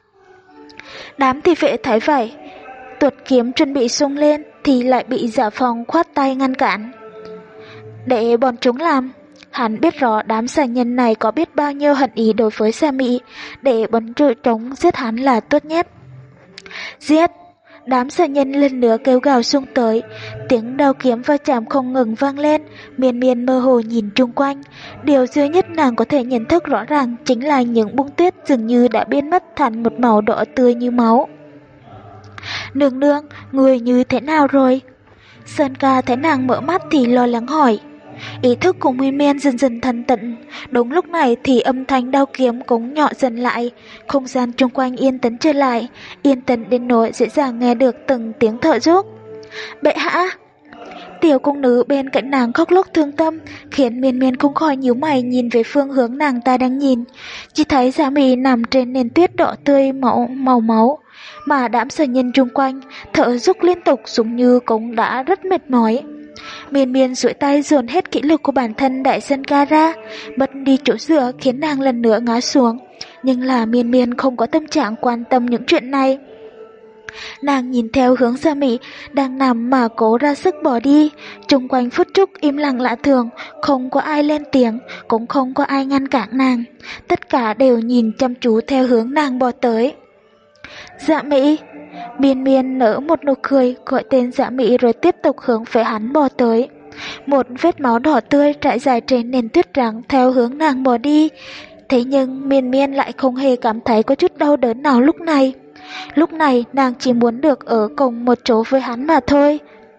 Đám thị vệ thấy vậy, tuột kiếm chuẩn bị xung lên thì lại bị Dạ Phong khoát tay ngăn cản. Để bọn chúng làm. Hắn biết rõ đám xà nhân này có biết bao nhiêu hận ý đối với Dạ Mỹ, để bọn chúng giết hắn là tốt nhất. Giết! Đám xà nhân lần nữa kêu gào xung tới, tiếng đao kiếm va chạm không ngừng vang lên. Miên Miên mơ hồ nhìn chung quanh, điều duy nhất nàng có thể nhận thức rõ ràng chính là những bông tuyết dường như đã biến mất thành một màu đỏ tươi như máu. Nương nương, người như thế nào rồi? Sơn Ca thấy nàng mở mắt thì lo lắng hỏi. Ý thức của Miên Miên dần dần thanh tịnh. Đúng lúc này thì âm thanh đao kiếm cũng nhỏ dần lại, không gian chung quanh yên tĩnh trở lại, yên tĩnh đến nỗi dễ dàng nghe được từng tiếng thở dốc. Bệ hạ! Tiểu cung nữ bên cạnh nàng khóc lóc thương tâm, khiến Miên Miên không khỏi nhíu mày nhìn về phương hướng nàng ta đang nhìn. Chỉ thấy Dạ Mỹ nằm trên nền tuyết đỏ tươi màu màu máu, mà đám sở nhân chung quanh thở dốc liên tục giống như cũng đã rất mệt mỏi. Miên Miên duỗi tay dồn hết kỹ lực của bản thân đại Sơn Ca ra, mất đi chỗ dựa khiến nàng lần nữa ngã xuống. nhưng là Miên Miên không có tâm trạng quan tâm những chuyện này. Nàng nhìn theo hướng Dạ Mị đang nằm mà cố ra sức bỏ đi, chung quanh phút chốc im lặng lạ thường, không có ai lên tiếng, cũng không có ai ngăn cản nàng, tất cả đều nhìn chăm chú theo hướng nàng bò tới. Dạ Mị. Miên Miên nở một nụ cười, gọi tên Dạ Mị rồi tiếp tục hướng về hắn bò tới. Một vết máu đỏ tươi trải dài trên nền tuyết trắng theo hướng nàng bò đi. Thế nhưng Miên Miên lại không hề cảm thấy có chút đau đớn nào lúc này. Lúc này nàng chỉ muốn được ở cùng một chỗ với hắn mà thôi.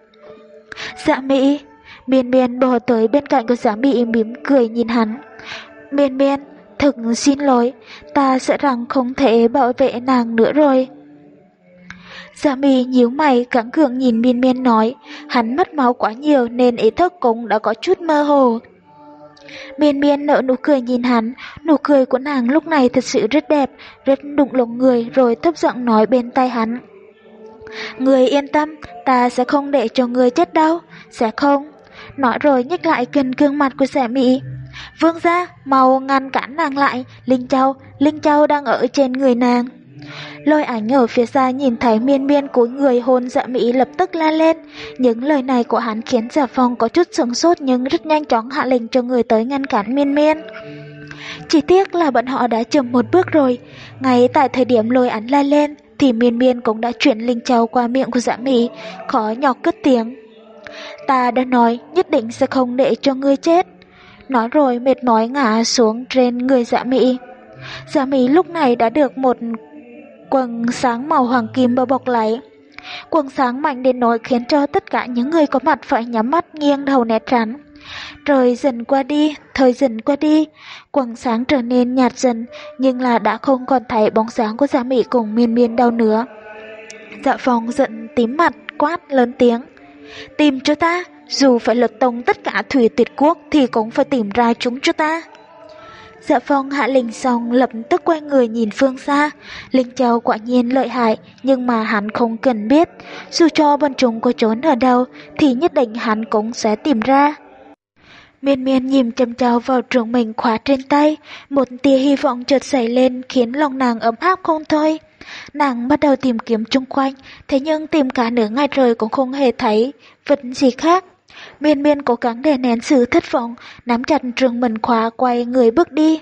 Dạ Mị. Miên Miên bò tới bên cạnh của Dạ Mị mỉm cười nhìn hắn. Miên Miên, thực xin lỗi, ta sợ rằng không thể bảo vệ nàng nữa rồi. Dạ Mị nhíu mày cắn cường nhìn Miên Miên nói, hắn mất máu quá nhiều nên ý thức cũng đã có chút mơ hồ. Miên Miên nở nụ cười nhìn hắn, nụ cười của nàng lúc này thật sự rất đẹp, rất đụng lòng người, rồi thấp giọng nói bên tai hắn. Người yên tâm, ta sẽ không để cho người chết đâu, sẽ không. Nói rồi nhếch lại gần gương mặt của Dạ Mị. Vương gia, mau ngăn cản nàng lại, Linh Châu, Linh Châu đang ở trên người nàng. Lôi Ảnh ở phía xa nhìn thấy Miên Miên cúi người hôn Dạ Mị lập tức la lên. Những lời này của hắn khiến Dạ Phong có chút sửng sốt nhưng rất nhanh chóng hạ lệnh cho người tới ngăn cản Miên Miên. Chỉ tiếc là bọn họ đã chậm một bước rồi. Ngay tại thời điểm Lôi Ảnh la lên thì Miên Miên cũng đã chuyển Linh Châu qua miệng của Dạ Mị, khó nhọc cất tiếng. Ta đã nói nhất định sẽ không để cho ngươi chết. Nói rồi mệt mỏi ngã xuống trên người Dạ Mị. Dạ Mị lúc này đã được một quầng sáng màu hoàng kim bao bọc lấy. Quầng sáng mạnh đến nỗi khiến cho tất cả những người có mặt phải nhắm mắt nghiêng đầu né tránh. Trời dần qua đi, thời dần qua đi, quầng sáng trở nên nhạt dần, nhưng là đã không còn thấy bóng dáng của Dạ Mị cùng Miên Miên đâu nữa. Dạ Phong giận tím mặt, quát lớn tiếng. Tìm cho ta, dù phải lật tung tất cả thủy tuyệt quốc thì cũng phải tìm ra chúng cho ta. Dạ Phong hạ lệnh xong lập tức quay người nhìn phương xa. Linh Châu quả nhiên lợi hại, nhưng mà hắn không cần biết. Dù cho bọn chúng có trốn ở đâu thì nhất định hắn cũng sẽ tìm ra. Miên Miên nhìn chăm chăm vào trường mình khóa trên tay, một tia hy vọng chợt xảy lên khiến lòng nàng ấm áp không thôi. Nàng bắt đầu tìm kiếm chung quanh, thế nhưng tìm cả nửa ngày trời cũng không hề thấy vật gì khác. Miên Miên cố gắng đè nén sự thất vọng, nắm chặt trường mần khóa quay người bước đi.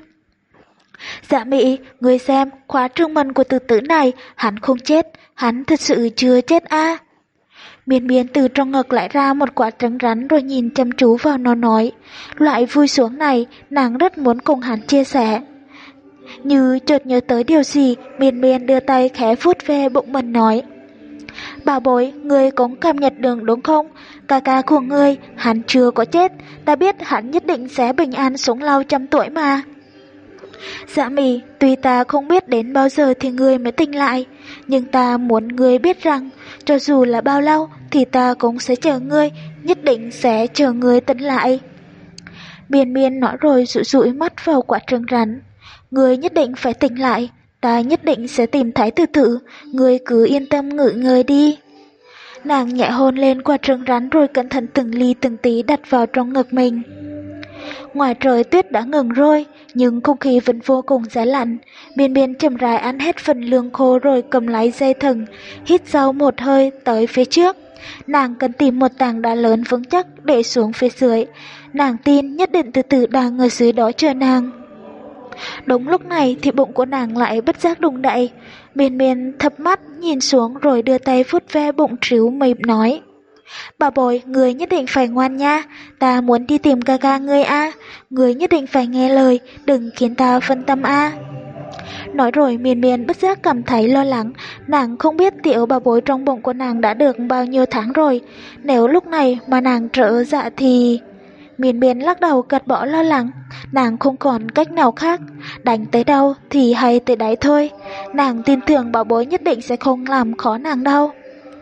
Dạ Mị, người xem, khóa trường mần của tử tử này, hắn không chết, hắn thật sự chưa chết a. À. Miên Miên từ trong ngực lại ra một quả trứng rắn rồi nhìn chăm chú vào nó nói. Loại vui sướng này, nàng rất muốn cùng hắn chia sẻ. Như chợt nhớ tới điều gì, Miên Miên đưa tay khẽ vuốt ve bụng mình nói. Bảo bối, ngươi cũng cảm nhận được đúng không? Ca ca của ngươi, hắn chưa có chết, ta biết hắn nhất định sẽ bình an sống lâu trăm tuổi mà. Dạ Mị, tuy ta không biết đến bao giờ thì ngươi mới tỉnh lại, nhưng ta muốn ngươi biết rằng, cho dù là bao lâu thì ta cũng sẽ chờ ngươi, nhất định sẽ chờ ngươi tỉnh lại. Miên Miên nói rồi dụi dụi mắt vào quả trứng rắn. Ngươi nhất định phải tỉnh lại, ta nhất định sẽ tìm thấy tử tử, ngươi cứ yên tâm ngự ngơi đi. Nàng nhẹ hôn lên quả trứng rắn rồi cẩn thận từng ly từng tí đặt vào trong ngực mình. Ngoài trời tuyết đã ngừng rồi, nhưng không khí vẫn vô cùng giá lạnh. Miên Miên chậm rãi ăn hết phần lương khô rồi cầm lấy dây thừng, hít sâu một hơi tới phía trước. Nàng cần tìm một tảng đá lớn vững chắc để xuống phía dưới. Nàng tin nhất định từ từ đang ở dưới đó chờ nàng. Đúng lúc này thì bụng của nàng lại bất giác đùng đậy. Miên Miên thập mắt nhìn xuống rồi đưa tay vuốt ve bụng trĩu mềm nói. Bà bồi, người nhất định phải ngoan nha, ta muốn đi tìm ca ca ngươi a, à. Người nhất định phải nghe lời, đừng khiến ta phân tâm a. À. Nói rồi Miên Miên bất giác cảm thấy lo lắng, nàng không biết tiểu bà bối trong bụng của nàng đã được bao nhiêu tháng rồi, nếu lúc này mà nàng trở dạ thì... Miên Miên lắc đầu gạt bỏ lo lắng, nàng không còn cách nào khác, đánh tới đâu thì hay tới đấy thôi, nàng tin tưởng bảo bối nhất định sẽ không làm khó nàng đâu.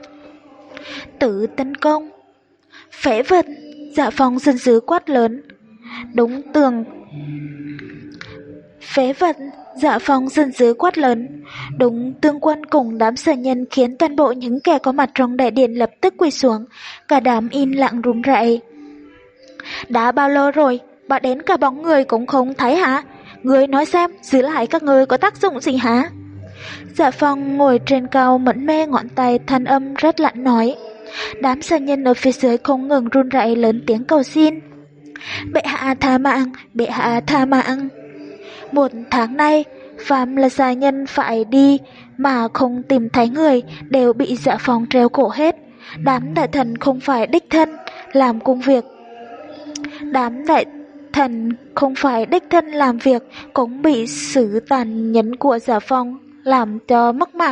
Tự tấn công. Phế vật, Dạ Phong giận dữ quát lớn. Đúng tường. Phế vật, Dạ Phong giận dữ quát lớn. Đúng tướng quân cùng đám sở nhân khiến toàn bộ những kẻ có mặt trong đại điện lập tức quỳ xuống, cả đám im lặng run rẩy. Đã bao lâu rồi, bà đến cả bóng người cũng không thấy hả? Người nói xem, giữ lại các người có tác dụng gì hả? Dạ Phong ngồi trên cao mẫn mê ngón tay, thanh âm rất lạnh nói. Đám gia nhân ở phía dưới không ngừng run rẩy lớn tiếng cầu xin. Bệ hạ tha mạng, bệ hạ tha mạng. Một tháng nay, phàm là gia nhân phải đi mà không tìm thấy người đều bị Dạ Phong treo cổ hết. Đám đại thần không phải đích thân làm công việc. Đám đại thần không phải đích thân làm việc cũng bị sự tàn nhẫn của Dạ Phong làm cho mất mặt,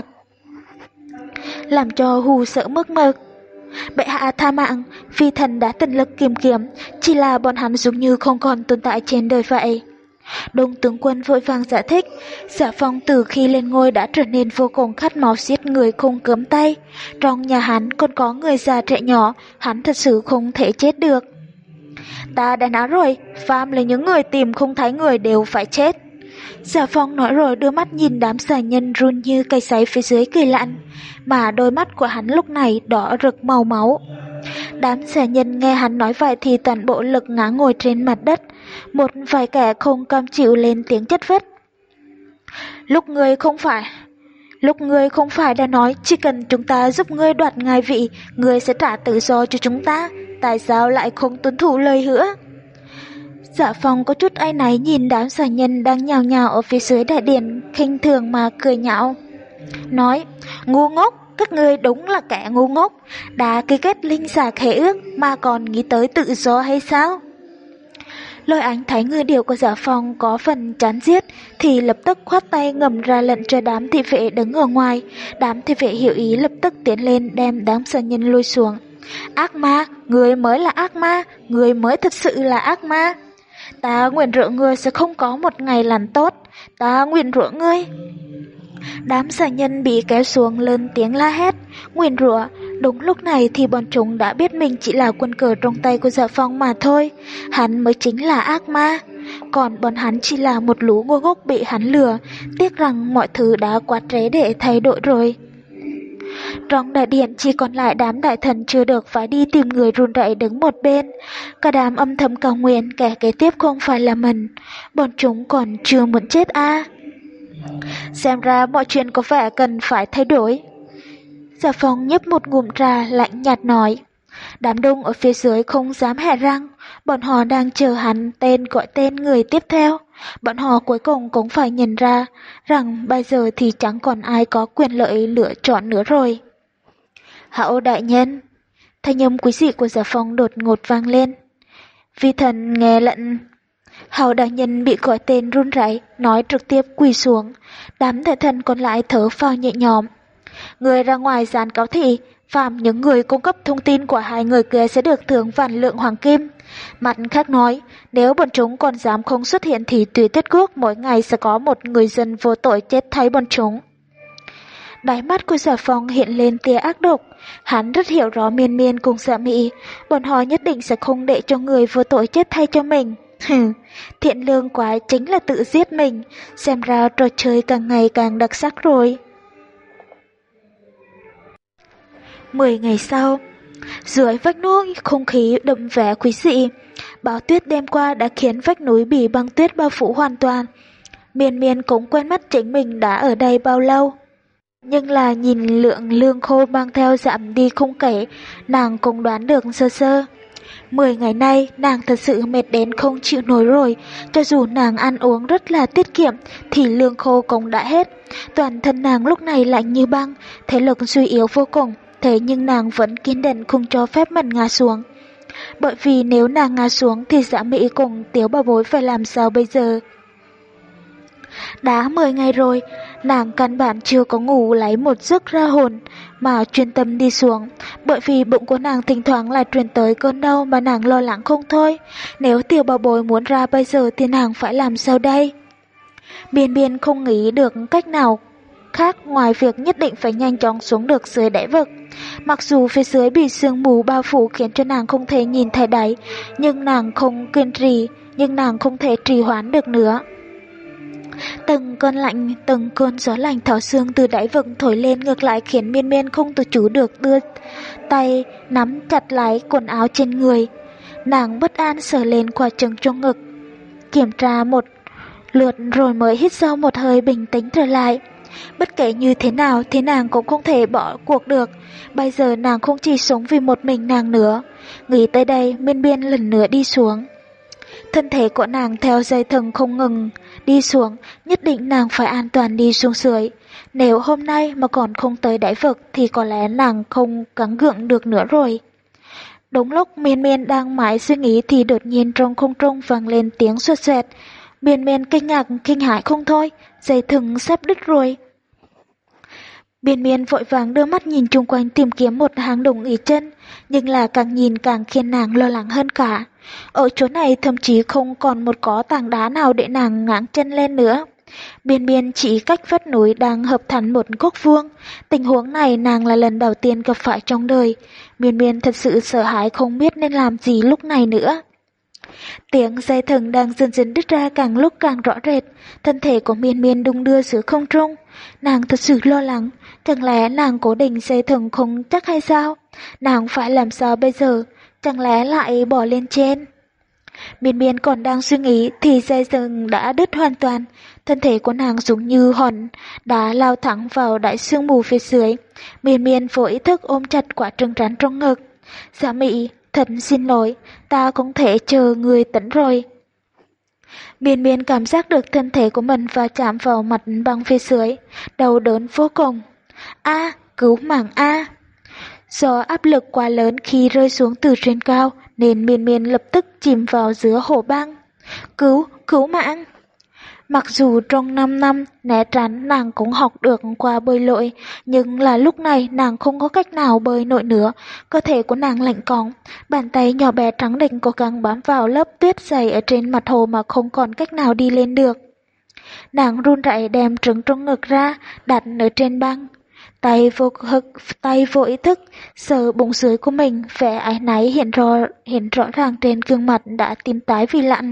làm cho hù sợ mất mực. Bệ hạ tha mạng, phi thần đã tận lực tìm kiếm, chỉ là bọn hắn giống như không còn tồn tại trên đời vậy. Đông tướng quân vội vàng giải thích, Dạ Phong từ khi lên ngôi đã trở nên vô cùng khát máu giết người không cấm tay. Trong nhà hắn còn có người già trẻ nhỏ, hắn thật sự không thể chết được. Ta đã nói rồi, phàm là những người tìm không thấy người đều phải chết. Dạ Phong nói rồi đưa mắt nhìn đám gia nhân run như cây sấy phía dưới cười lạnh, mà đôi mắt của hắn lúc này đỏ rực màu máu. Đám gia nhân nghe hắn nói vậy thì toàn bộ lực ngã ngồi trên mặt đất, một vài kẻ không cam chịu lên tiếng chất vấn. Lúc ngươi không phải, lúc ngươi không phải đã nói chỉ cần chúng ta giúp ngươi đoạt ngài vị, ngươi sẽ trả tự do cho chúng ta, tại sao lại không tuân thủ lời hứa? Dạ Phong có chút áy náy nhìn đám gia nhân đang nhào nhào ở phía dưới đại điện, khinh thường mà cười nhạo. Nói, ngu ngốc, các ngươi đúng là kẻ ngu ngốc, đã ký kết linh giả khế ước mà còn nghĩ tới tự do hay sao? Lôi Ánh thấy ngữ điệu của Dạ Phong có phần chán giết thì lập tức khoát tay ngầm ra lệnh cho đám thị vệ đứng ở ngoài. Đám thị vệ hiểu ý lập tức tiến lên đem đám gia nhân lôi xuống. Ác ma, người mới là ác ma, người mới thật sự là ác ma. Ta nguyện rủa ngươi sẽ không có một ngày lành tốt, ta nguyện rủa ngươi. Đám gia nhân bị kéo xuống lớn tiếng la hét, nguyền rủa. Đúng lúc này thì bọn chúng đã biết mình chỉ là quân cờ trong tay của Dạ Phong mà thôi. Hắn mới chính là ác ma, còn bọn hắn chỉ là một lũ ngu ngốc bị hắn lừa. Tiếc rằng mọi thứ đã quá trễ để thay đổi rồi. Trong đại điện chỉ còn lại đám đại thần chưa được phải đi tìm người run rẩy đứng một bên. Cả đám âm thầm cầu nguyện kẻ kế tiếp không phải là mình. Bọn chúng còn chưa muốn chết à. Xem ra mọi chuyện có vẻ cần phải thay đổi. Dạ Phong nhấp một ngụm trà lạnh nhạt nói. Đám đông ở phía dưới không dám hé răng, bọn họ đang chờ hắn tên gọi tên người tiếp theo. Bọn họ cuối cùng cũng phải nhận ra rằng bây giờ thì chẳng còn ai có quyền lợi lựa chọn nữa rồi. Hạo đại nhân, thanh âm quý dị của Dạ Phong đột ngột vang lên. Vi thần nghe lệnh. Hạo đại nhân bị gọi tên run rẩy, nói trực tiếp quỳ xuống. Đám đại thần còn lại thở phào nhẹ nhõm. Người ra ngoài gián cáo thị, phạm những người cung cấp thông tin của hai người kia sẽ được thưởng vạn lượng hoàng kim. Mặt khác nói, nếu bọn chúng còn dám không xuất hiện thì tùy tiết quốc mỗi ngày sẽ có một người dân vô tội chết thay bọn chúng. Đáy mắt của Dạ Phong hiện lên tia ác độc. Hắn rất hiểu rõ Miên Miên cùng Dạ Mỹ, bọn họ nhất định sẽ không để cho người vô tội chết thay cho mình. Hừ, thiện lương quá chính là tự giết mình, xem ra trò chơi càng ngày càng đặc sắc rồi. Mười ngày sau, dưới vách núi không khí đậm vẻ quý dị. Bão tuyết đêm qua đã khiến vách núi bị băng tuyết bao phủ hoàn toàn. Miên Miên cũng quên mất chính mình đã ở đây bao lâu. Nhưng là nhìn lượng lương khô mang theo giảm đi không kể, nàng cũng đoán được sơ sơ. Mười ngày nay nàng thật sự mệt đến không chịu nổi rồi, cho dù nàng ăn uống rất là tiết kiệm thì lương khô cũng đã hết. Toàn thân nàng lúc này lạnh như băng, thể lực suy yếu vô cùng, thế nhưng nàng vẫn kiên định không cho phép mình ngã xuống. Bởi vì nếu nàng ngã xuống thì Dạ Mỹ cùng Tiếu Bảo Bối phải làm sao bây giờ? Đã mười ngày rồi, nàng căn bản chưa có ngủ lấy một giấc ra hồn mà chuyên tâm đi xuống, bởi vì bụng của nàng thỉnh thoảng lại truyền tới cơn đau mà nàng lo lắng không thôi. Nếu Tiểu Bảo Bối muốn ra bây giờ thì nàng phải làm sao đây? Biên Biên không nghĩ được cách nào khác ngoài việc nhất định phải nhanh chóng xuống được dưới đáy vực. Mặc dù phía dưới bị sương mù bao phủ khiến cho nàng không thể nhìn thấy đáy, nhưng nàng không kiên trì, nhưng nàng không thể trì hoãn được nữa. Từng cơn lạnh, từng cơn gió lạnh thấu xương từ đáy vực thổi lên ngược lại khiến Miên Miên không tự chủ được đưa tay nắm chặt lấy quần áo trên người. Nàng bất an sờ lên quả trứng trong ngực, kiểm tra một lượt rồi mới hít sâu một hơi bình tĩnh trở lại. Bất kể như thế nào thì nàng cũng không thể bỏ cuộc được. Bây giờ nàng không chỉ sống vì một mình nàng nữa. Nghĩ tới đây, Miên Miên lần nữa đi xuống. Thân thể của nàng theo dây thừng không ngừng đi xuống, nhất định nàng phải an toàn đi xuống dưới. Nếu hôm nay mà còn không tới đáy vực thì có lẽ nàng không gắng gượng được nữa rồi. Đúng lúc Miên Miên đang mãi suy nghĩ thì đột nhiên trong không trung vang lên tiếng xoẹt xoẹt. Miên Miên kinh ngạc kinh hãi không thôi, dây thừng sắp đứt rồi. Miên Miên vội vàng đưa mắt nhìn chung quanh tìm kiếm một hang động nghỉ chân, nhưng là càng nhìn càng khiến nàng lo lắng hơn cả. Ở chỗ này thậm chí không còn một có tảng đá nào để nàng ngáng chân lên nữa. Miên Miên chỉ cách vách núi đang hợp thành một góc vuông. Tình huống này nàng là lần đầu tiên gặp phải trong đời. Miên Miên thật sự sợ hãi không biết nên làm gì lúc này nữa. Tiếng dây thừng đang dần dần đứt ra càng lúc càng rõ rệt. Thân thể của Miên Miên đung đưa giữa không trung. Nàng thật sự lo lắng. Chẳng lẽ nàng cố định dây thừng không chắc hay sao? Nàng phải làm sao bây giờ? Chẳng lẽ lại bỏ lên trên? Miên Miên còn đang suy nghĩ thì dây thừng đã đứt hoàn toàn. Thân thể của nàng giống như hòn đá lao thẳng vào đại sương mù phía dưới. Miên Miên vô ý thức ôm chặt quả trứng rắn trong ngực. Dạ Mị, thật xin lỗi, ta không thể chờ người tỉnh rồi. Miên Miên cảm giác được thân thể của mình và chạm vào mặt băng phía dưới, đau đớn vô cùng. A, cứu mạng A. Do áp lực quá lớn khi rơi xuống từ trên cao nên Miên Miên lập tức chìm vào giữa hồ băng. Cứu, cứu mạng. Mặc dù trong năm năm né tránh nàng cũng học được qua bơi lội, nhưng là lúc này nàng không có cách nào bơi nổi nữa. Cơ thể của nàng lạnh cóng, bàn tay nhỏ bé trắng đỉnh cố gắng bám vào lớp tuyết dày ở trên mặt hồ mà không còn cách nào đi lên được. Nàng run rẩy đem trứng trong ngực ra, đặt ở trên băng. Tay vô hực, tay vô ý thức, sờ bụng dưới của mình, vẻ áy náy hiện rõ, hiện rõ ràng trên gương mặt đã tím tái vì lạnh.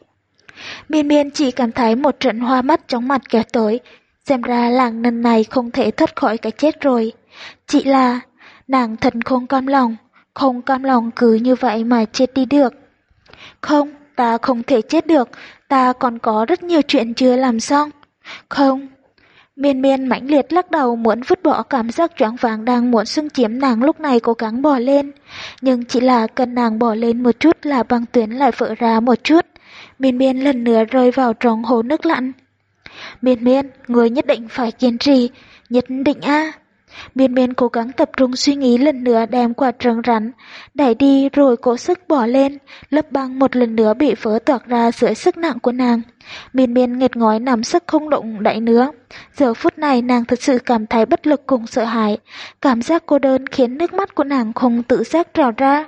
Miên Miên chỉ cảm thấy một trận hoa mắt chóng mặt kéo tới, xem ra làng lần này không thể thoát khỏi cái chết rồi. Chỉ là, nàng thật không cam lòng, không cam lòng cứ như vậy mà chết đi được. Không, ta không thể chết được, ta còn có rất nhiều chuyện chưa làm xong. Không. Miên Miên mãnh liệt lắc đầu muốn vứt bỏ cảm giác choáng váng đang muốn xâm chiếm nàng lúc này cố gắng bò lên. Nhưng chỉ là cần nàng bò lên một chút là băng tuyến lại vỡ ra một chút. Miên Miên lần nữa rơi vào trong hồ nước lạnh. Miên Miên, người nhất định phải kiên trì, nhất định a. Miên Miên cố gắng tập trung suy nghĩ lần nữa đem quả trứng rắn, đẩy đi rồi cố sức bỏ lên, lớp băng một lần nữa bị vỡ toạc ra dưới sức nặng của nàng. Miên Miên nghẹt ngói nằm sức không động đậy nữa. Giờ phút này nàng thật sự cảm thấy bất lực cùng sợ hãi, cảm giác cô đơn khiến nước mắt của nàng không tự giác trào ra.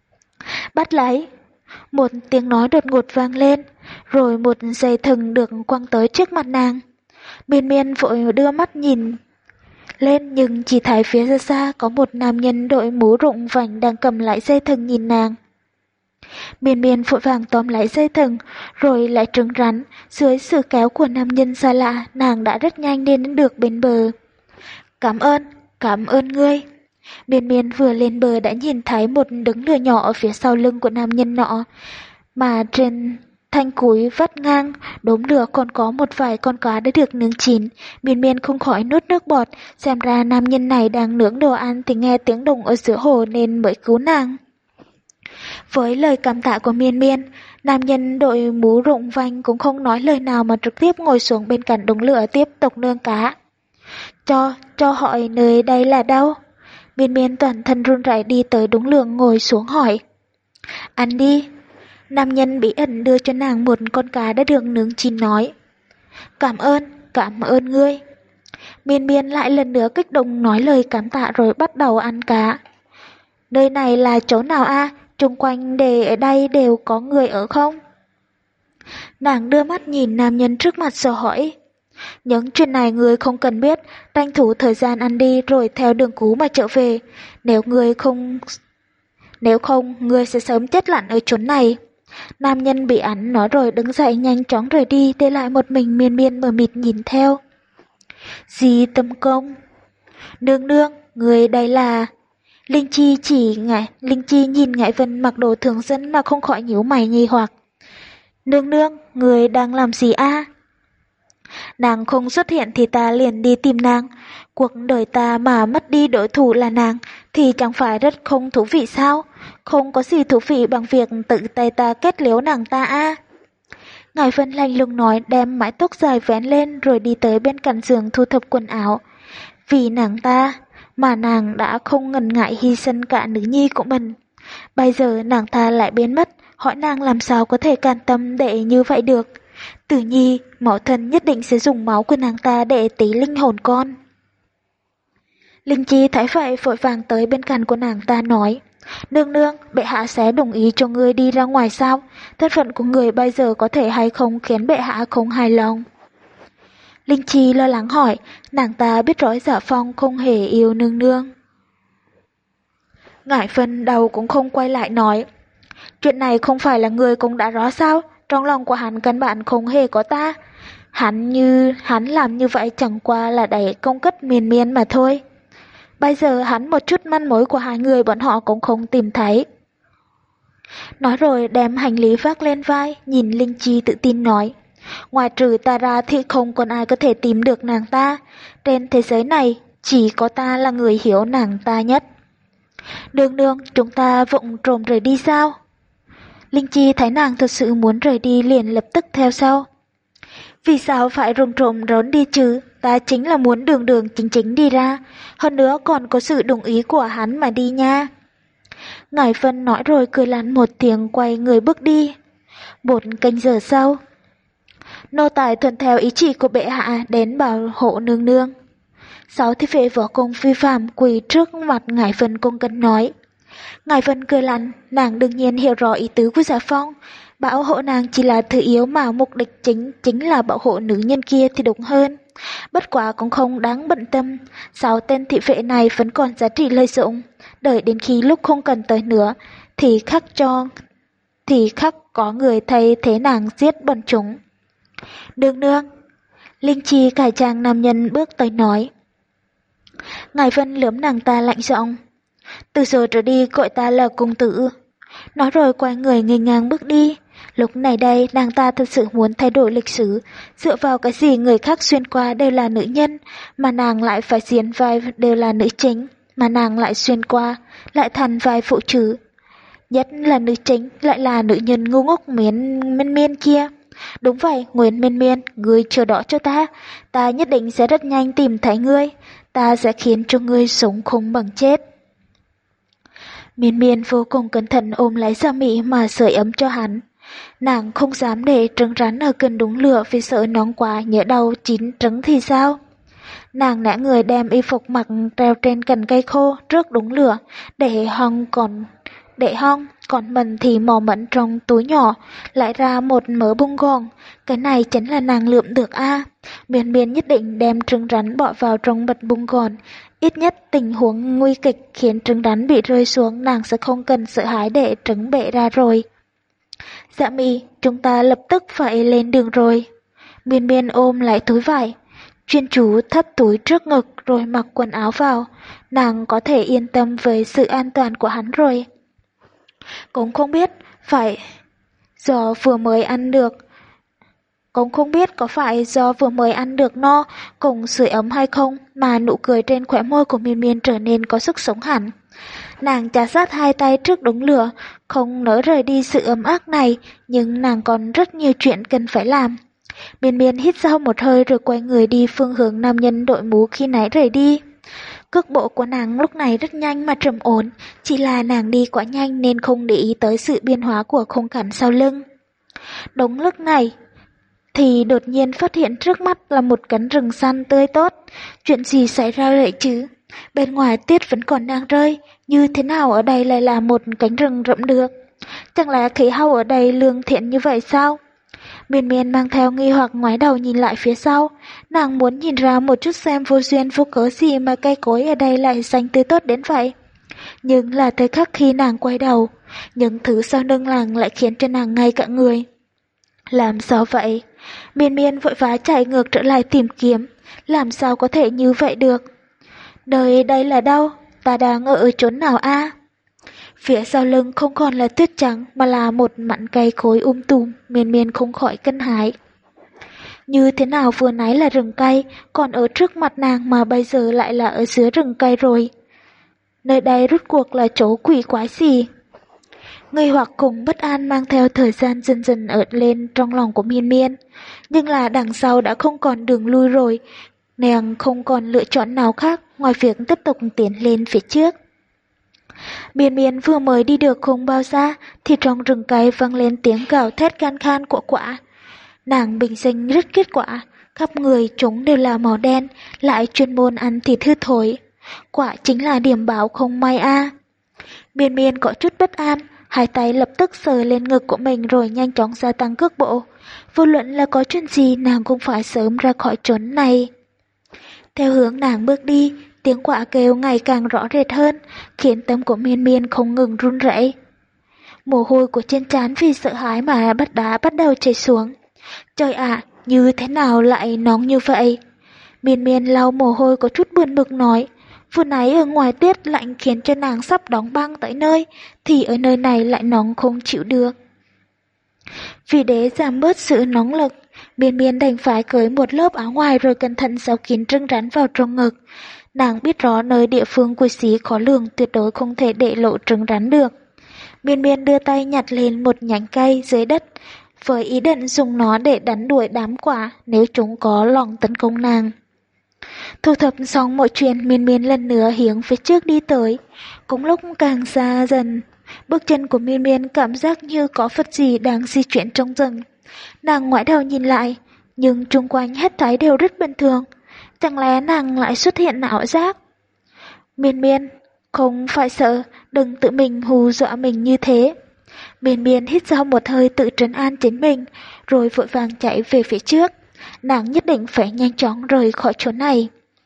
Bắt lấy! Một tiếng nói đột ngột vang lên, rồi một dây thừng được quăng tới trước mặt nàng. Miên Miên vội đưa mắt nhìn lên nhưng chỉ thấy phía xa xa có một nam nhân đội mũ rộng vành đang cầm lại dây thừng nhìn nàng. Miên Miên vội vàng tóm lấy dây thừng, rồi lại trứng rắn, dưới sự kéo của nam nhân xa lạ, nàng đã rất nhanh đến được bên bờ. Cảm ơn, cảm ơn ngươi. Miên Miên vừa lên bờ đã nhìn thấy một đống lửa nhỏ ở phía sau lưng của nam nhân nọ, mà trên thanh cúi vắt ngang đống lửa còn có một vài con cá đã được nướng chín. Miên Miên không khỏi nuốt nước bọt, xem ra nam nhân này đang nướng đồ ăn thì nghe tiếng động ở giữa hồ nên mới cứu nàng. Với lời cảm tạ của Miên Miên, nam nhân đội mũ rộng vành cũng không nói lời nào mà trực tiếp ngồi xuống bên cạnh đống lửa tiếp tục nướng cá. Cho, cho hỏi nơi đây là đâu? Miên Miên toàn thân run rẩy đi tới đống lửa ngồi xuống hỏi. Ăn đi. Nam nhân bí ẩn đưa cho nàng một con cá đã được nướng chín nói. Cảm ơn, cảm ơn ngươi. Miên Miên lại lần nữa kích động nói lời cảm tạ rồi bắt đầu ăn cá. Nơi này là chỗ nào a? À? Xung quanh để ở đây đều có người ở không? Nàng đưa mắt nhìn nam nhân trước mặt rồi hỏi. Những chuyện này người không cần biết, tranh thủ thời gian ăn đi rồi theo đường cũ mà trở về. Nếu người không... Nếu không, người sẽ sớm chết lạnh ở chỗ này. Nam nhân bị ảnh nói rồi đứng dậy nhanh chóng rời đi, để lại một mình Miên Miên mờ mịt nhìn theo. Gì tâm công? Nương nương, người đây là... Linh Chi chỉ ngại, Linh Chi nhìn Ngải Vân mặc đồ thường dân mà không khỏi nhíu mày nghi hoặc. Nương nương, người đang làm gì a? À? Nàng không xuất hiện thì ta liền đi tìm nàng. Cuộc đời ta mà mất đi đối thủ là nàng thì chẳng phải rất không thú vị sao? Không có gì thú vị bằng việc tự tay ta kết liễu nàng ta a. Ngải Vân lạnh lùng nói, đem mái tóc dài vén lên rồi đi tới bên cạnh giường thu thập quần áo. Vì nàng ta mà nàng đã không ngần ngại hy sinh cả nữ nhi của mình. Bây giờ nàng ta lại biến mất, hỏi nàng làm sao có thể can tâm để như vậy được. Tử Nhi, mẫu thân nhất định sẽ dùng máu của nàng ta để tí linh hồn con. Linh Chi thấy vậy vội vàng tới bên cạnh của nàng ta nói, nương nương, bệ hạ sẽ đồng ý cho ngươi đi ra ngoài sao? Thân phận của người bây giờ có thể hay không khiến bệ hạ không hài lòng? Linh Chi lo lắng hỏi, nàng ta biết rõ Dạ Phong không hề yêu nương nương. Ngải Vân đầu cũng không quay lại nói, chuyện này không phải là người cũng đã rõ sao? Trong lòng của hắn căn bản không hề có ta. Hắn như hắn làm như vậy chẳng qua là đẩy công kích miền miên mà thôi. Bây giờ hắn một chút manh mối của hai người bọn họ cũng không tìm thấy. Nói rồi đem hành lý vác lên vai, nhìn Linh Chi tự tin nói, ngoài trừ ta ra thì không còn ai có thể tìm được nàng ta. Trên thế giới này chỉ có ta là người hiểu nàng ta nhất. Nương nương, chúng ta vụng trộm rời đi sao? Linh Chi thấy nàng thật sự muốn rời đi liền lập tức theo sau. Vì sao phải rùng trộm rốn đi chứ? Ta chính là muốn đường đường chính chính đi ra, hơn nữa còn có sự đồng ý của hắn mà đi nha. Ngải Vân nói rồi cười lắn một tiếng quay người bước đi. Một canh giờ sau, nô tài thuận theo ý chỉ của bệ hạ đến bảo hộ nương nương. Sáu thi vệ võ công phi phạm quỳ trước mặt Ngải Vân cung kính nói. Ngải Vân cười lạnh, nàng đương nhiên hiểu rõ ý tứ của Dạ Phong, bảo hộ nàng chỉ là thứ yếu mà mục đích chính chính là bảo hộ nữ nhân kia thì đúng hơn. Bất quá cũng không đáng bận tâm, sáu tên thị vệ này vẫn còn giá trị lợi dụng, đợi đến khi lúc không cần tới nữa thì khắc cho thì khắc có người thay thế nàng giết bọn chúng. Nương nương, Linh Chi cải trang nam nhân bước tới nói. Ngải Vân lườm nàng ta lạnh giọng, từ giờ trở đi gọi ta là cung tử. Nói rồi quay người nghênh ngang bước đi. Lúc này đây nàng ta thật sự muốn thay đổi lịch sử, dựa vào cái gì người khác xuyên qua đều là nữ nhân, mà nàng lại phải diễn vai đều là nữ chính, mà nàng lại xuyên qua, lại thành vai phụ trừ. Nhất là nữ chính lại là nữ nhân ngu ngốc miến miên miên kia. Đúng vậy, Nguyễn Miên Miên, ngươi chờ đó cho ta, ta nhất định sẽ rất nhanh tìm thấy ngươi, ta sẽ khiến cho ngươi sống không bằng chết. Miên Miên vô cùng cẩn thận ôm lấy Gia Mỹ mà sưởi ấm cho hắn. Nàng không dám để trứng rắn ở gần đống lửa vì sợ nóng quá nhỡ đầu chín trứng thì sao. Nàng nã người đem y phục mặc treo trên cành cây khô trước đống lửa để hong còn để hong, còn mình thì mò mẫm trong túi nhỏ lại ra một mớ bông gòn. Cái này chính là nàng lượm được a. À. Miên Miên nhất định đem trứng rắn bỏ vào trong bịch bông gòn. Ít nhất tình huống nguy kịch khiến trứng rắn bị rơi xuống nàng sẽ không cần sợ hãi để trứng bể ra rồi. Dạ Mi, chúng ta lập tức phải lên đường rồi. Miên Miên ôm lại túi vải, chuyên chú thắt túi trước ngực rồi mặc quần áo vào. Nàng có thể yên tâm với sự an toàn của hắn rồi. Cũng không biết phải do vừa mới ăn được Cũng không biết có phải do vừa mới ăn được no cùng sưởi ấm hay không mà nụ cười trên khóe môi của Miên Miên trở nên có sức sống hẳn. Nàng chà sát hai tay trước đống lửa, không nỡ rời đi sự ấm áp này, nhưng nàng còn rất nhiều chuyện cần phải làm. Miên Miên hít sâu một hơi rồi quay người đi phương hướng nam nhân đội mũ khi nãy rời đi. Cước bộ của nàng lúc này rất nhanh mà trầm ổn, chỉ là nàng đi quá nhanh nên không để ý tới sự biến hóa của khung cảnh sau lưng. Đúng lúc này thì đột nhiên phát hiện trước mắt là một cánh rừng xanh tươi tốt. Chuyện gì xảy ra vậy chứ? Bên ngoài tuyết vẫn còn đang rơi, như thế nào ở đây lại là một cánh rừng rậm được? Chẳng lẽ khí hậu ở đây lương thiện như vậy sao? Miên Miên mang theo nghi hoặc ngoái đầu nhìn lại phía sau, nàng muốn nhìn ra một chút xem vô duyên vô cớ gì mà cây cối ở đây lại xanh tươi tốt đến vậy. Nhưng là thời khắc khi nàng quay đầu, những thứ sau lưng nàng lại khiến cho nàng ngay cả người. Làm sao vậy? Miên Miên vội vã chạy ngược trở lại tìm kiếm, làm sao có thể như vậy được? Đời đây là đâu? Ta đang ở chốn nào a? À? Phía sau lưng không còn là tuyết trắng mà là một mảnh cây khối um tùm, Miên Miên không khỏi kinh hãi. Như thế nào vừa nãy là rừng cây, còn ở trước mặt nàng mà bây giờ lại là ở dưới rừng cây rồi. Nơi đây rốt cuộc là chỗ quỷ quái gì? Nghi hoặc cùng bất an mang theo thời gian dần dần ợt lên trong lòng của Miên Miên. Nhưng là đằng sau đã không còn đường lui rồi, nàng không còn lựa chọn nào khác ngoài việc tiếp tục tiến lên phía trước. Miên Miên vừa mới đi được không bao xa thì trong rừng cây vang lên tiếng gào thét khan khan của quả. Nàng bình sinh rất kết quả, khắp người chúng đều là màu đen, lại chuyên môn ăn thịt hư thối. Quả chính là điểm báo không may a. À. Miên Miên có chút bất an, hai tay lập tức sờ lên ngực của mình rồi nhanh chóng gia tăng cước bộ. Vô luận là có chuyện gì nàng cũng phải sớm ra khỏi chốn này. Theo hướng nàng bước đi, tiếng quạ kêu ngày càng rõ rệt hơn, khiến tâm của Miên Miên không ngừng run rẩy. Mồ hôi của trên trán vì sợ hãi mà bắt đá bắt đầu chảy xuống. Trời ạ, như thế nào lại nóng như vậy? Miên Miên lau mồ hôi có chút buồn bực nói, vừa nãy ở ngoài tiết lạnh khiến cho nàng sắp đóng băng tới nơi, thì ở nơi này lại nóng không chịu được. Vì để giảm bớt sự nóng lực, Miên Miên đành phải cởi một lớp áo ngoài rồi cẩn thận giấu kín trưng rắn vào trong ngực. Nàng biết rõ nơi địa phương quỷ xí khó lường tuyệt đối không thể để lộ trứng rắn được. Miên Miên đưa tay nhặt lên một nhánh cây dưới đất, với ý định dùng nó để đánh đuổi đám quạ nếu chúng có lòng tấn công nàng. Thu thập xong mọi chuyện, Miên Miên lần nữa hướng phía trước đi tới. Cũng lúc càng xa dần, bước chân của Miên Miên cảm giác như có vật gì đang di chuyển trong rừng. Nàng ngoái đầu nhìn lại, nhưng chung quanh hết thảy đều rất bình thường. Chẳng lẽ nàng lại xuất hiện ảo giác? Miên Miên, không phải sợ, đừng tự mình hù dọa mình như thế. Miên Miên hít sâu một hơi tự trấn an chính mình, rồi vội vàng chạy về phía trước. Nàng nhất định phải nhanh chóng rời khỏi chỗ này.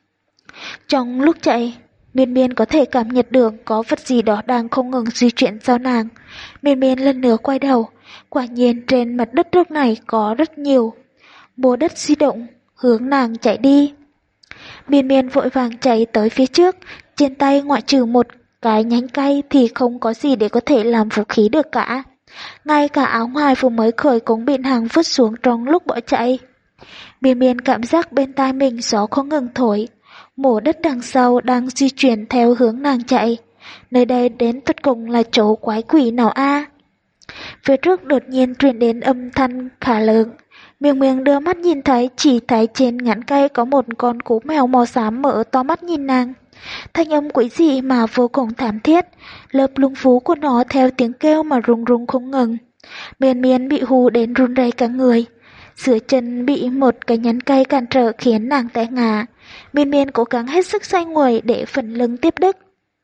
Trong lúc chạy, Miên Miên có thể cảm nhận được có vật gì đó đang không ngừng di chuyển sau nàng. Miên Miên lần nữa quay đầu, quả nhiên trên mặt đất lúc này có rất nhiều mô đất di động, hướng nàng chạy đi. Miên Miên vội vàng chạy tới phía trước, trên tay ngoại trừ một cái nhánh cây thì không có gì để có thể làm vũ khí được cả. Ngay cả áo ngoài vừa mới khởi cũng bị nàng vứt xuống trong lúc bỏ chạy. Miên Miên cảm giác bên tai mình gió không ngừng thổi, mổ đất đằng sau đang di chuyển theo hướng nàng chạy. Nơi đây đến tất cùng là chỗ quái quỷ nào a? Phía trước đột nhiên truyền đến âm thanh khá lớn. Miên Miên đưa mắt nhìn thấy, chỉ thấy trên ngắn cây có một con cú mèo màu xám mở to mắt nhìn nàng. Thanh âm quỷ dị mà vô cùng thảm thiết, lớp lung vú của nó theo tiếng kêu mà rung rung không ngừng. Miên Miên bị hù đến run rẩy cả người. Dưới chân bị một cái nhánh cây cản trở khiến nàng té ngã. Miên Miên cố gắng hết sức xoay người để phần lưng tiếp đất.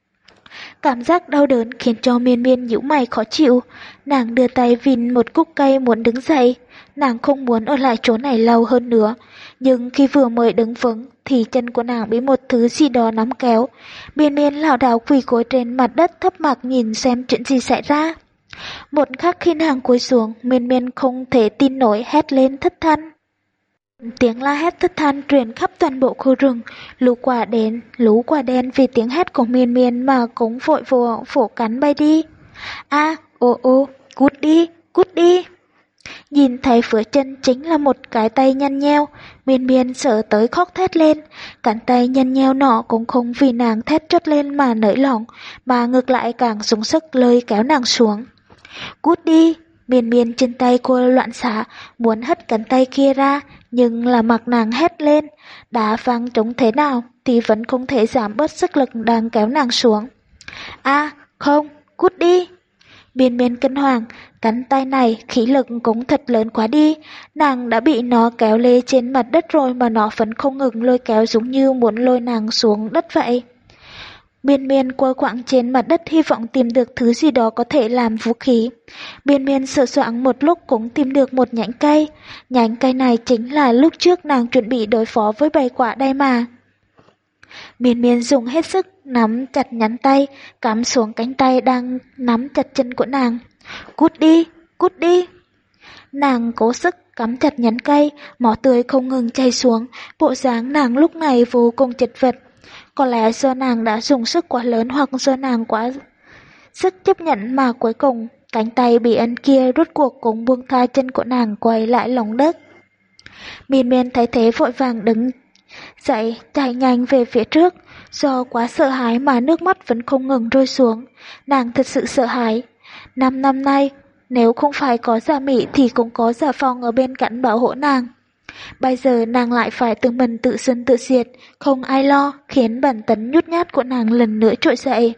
Cảm giác đau đớn khiến cho Miên Miên nhíu mày khó chịu. Nàng đưa tay vịn một khúc cây muốn đứng dậy. Nàng không muốn ở lại chỗ này lâu hơn nữa. Nhưng khi vừa mới đứng vững thì chân của nàng bị một thứ gì đó nắm kéo. Miên Miên lảo đảo quỳ gối trên mặt đất thấp mặc nhìn xem chuyện gì xảy ra. Một khắc khi nàng cúi xuống, Miên Miên không thể tin nổi hét lên thất thanh. Tiếng la hét thất thanh truyền khắp toàn bộ khu rừng, lũ quả đen, lũ quả đen vì tiếng hét của Miên Miên mà cũng vội vồ phổ cắn bay đi. A, ô ô, cút đi, cút đi. Nhìn thấy phía chân chính là một cái tay nhăn nheo, Miên Miên sợ tới khóc thét lên. Cánh tay nhăn nheo nọ cũng không vì nàng thét chốt lên mà nới lỏng, mà ngược lại càng dùng sức lôi kéo nàng xuống. Cút đi. Miên Miên trên tay cô loạn xạ, muốn hất cánh tay kia ra, nhưng là mặc nàng hét lên, đá văng trống thế nào thì vẫn không thể giảm bớt sức lực đang kéo nàng xuống. A, không, cút đi. Miên Miên kinh hoàng, cánh tay này khí lực cũng thật lớn quá đi, nàng đã bị nó kéo lê trên mặt đất rồi mà nó vẫn không ngừng lôi kéo giống như muốn lôi nàng xuống đất vậy. Miên Miên quơ quạng trên mặt đất hy vọng tìm được thứ gì đó có thể làm vũ khí. Miên Miên sợ soạng một lúc cũng tìm được một nhánh cây. Nhánh cây này chính là lúc trước nàng chuẩn bị đối phó với bầy quả đây mà. Miên Miên dùng hết sức nắm chặt nhánh tay, cắm xuống cánh tay đang nắm chặt chân của nàng. Cút đi, cút đi. Nàng cố sức cắm chặt nhánh cây, máu tươi không ngừng chảy xuống, bộ dáng nàng lúc này vô cùng chật vật. Có lẽ do nàng đã dùng sức quá lớn hoặc do nàng quá sức chấp nhận mà cuối cùng cánh tay bị ấn kia rốt cuộc cũng buông tha, chân của nàng quay lại lòng đất. Miên miên thấy thế vội vàng đứng dậy chạy nhanh về phía trước. Do quá sợ hãi mà nước mắt vẫn không ngừng rơi xuống. Nàng thật sự sợ hãi. Năm năm nay, nếu không phải có Dạ Mị thì cũng có Dạ Phong ở bên cạnh bảo hộ nàng. Bây giờ nàng lại phải tự mình tự sinh tự diệt, không ai lo, khiến bản tính nhút nhát của nàng lần nữa trỗi dậy.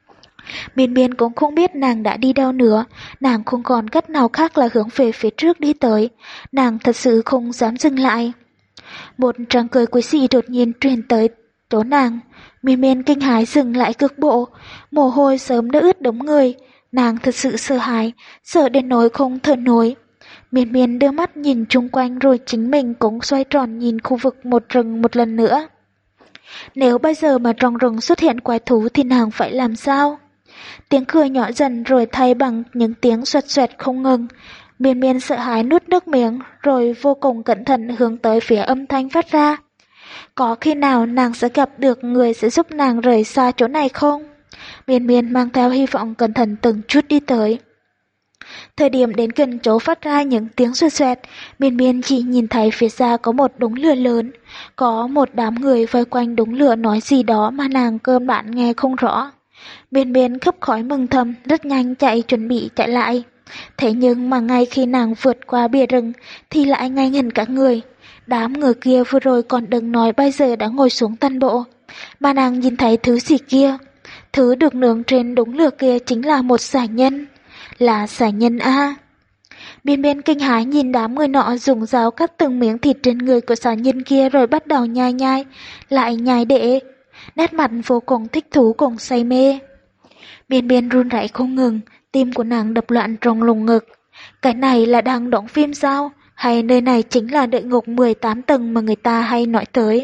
Miên miên cũng không biết nàng đã đi đâu nữa, nàng không còn cách nào khác là hướng về phía trước đi tới, nàng thật sự không dám dừng lại. Một tràng cười quái dị đột nhiên truyền tới chỗ nàng, miên miên kinh hãi dừng lại cước bộ, mồ hôi sớm đã ướt đống người, nàng thật sự sợ hãi, sợ đến nỗi không thở nổi. Miên miên đưa mắt nhìn chung quanh rồi chính mình cũng xoay tròn nhìn khu vực một rừng một lần nữa. Nếu bây giờ mà trong rừng xuất hiện quái thú thì nàng phải làm sao? Tiếng cười nhỏ dần rồi thay bằng những tiếng xoẹt xoẹt không ngừng. Miên miên sợ hãi nuốt nước miếng rồi vô cùng cẩn thận hướng tới phía âm thanh phát ra. Có khi nào nàng sẽ gặp được người sẽ giúp nàng rời xa chỗ này không? Miên miên mang theo hy vọng cẩn thận từng chút đi tới. Thời điểm đến gần chỗ phát ra những tiếng xoẹt xoẹt, miên miên chỉ nhìn thấy phía xa có một đống lửa lớn. Có một đám người vây quanh đống lửa nói gì đó mà nàng cơ bản nghe không rõ. Miên miên khấp khói mừng thầm, rất nhanh chạy chuẩn bị chạy lại. Thế nhưng mà ngay khi nàng vượt qua bìa rừng thì lại ngây ngẩn cả người. Đám người kia vừa rồi còn đừng nói bây giờ đã ngồi xuống tân bộ. Mà nàng nhìn thấy thứ gì kia. Thứ được nướng trên đống lửa kia chính là một xà nhân. Là xà nhân A. Miên miên kinh hãi nhìn đám người nọ dùng dao cắt từng miếng thịt trên người của xà nhân kia rồi bắt đầu nhai nhai, lại nhai đệ. Nét mặt vô cùng thích thú cùng say mê. Miên miên run rẩy không ngừng, tim của nàng đập loạn trong lồng ngực. Cái này là đang đóng phim sao? Hay nơi này chính là địa ngục mười tám tầng mà người ta hay nói tới?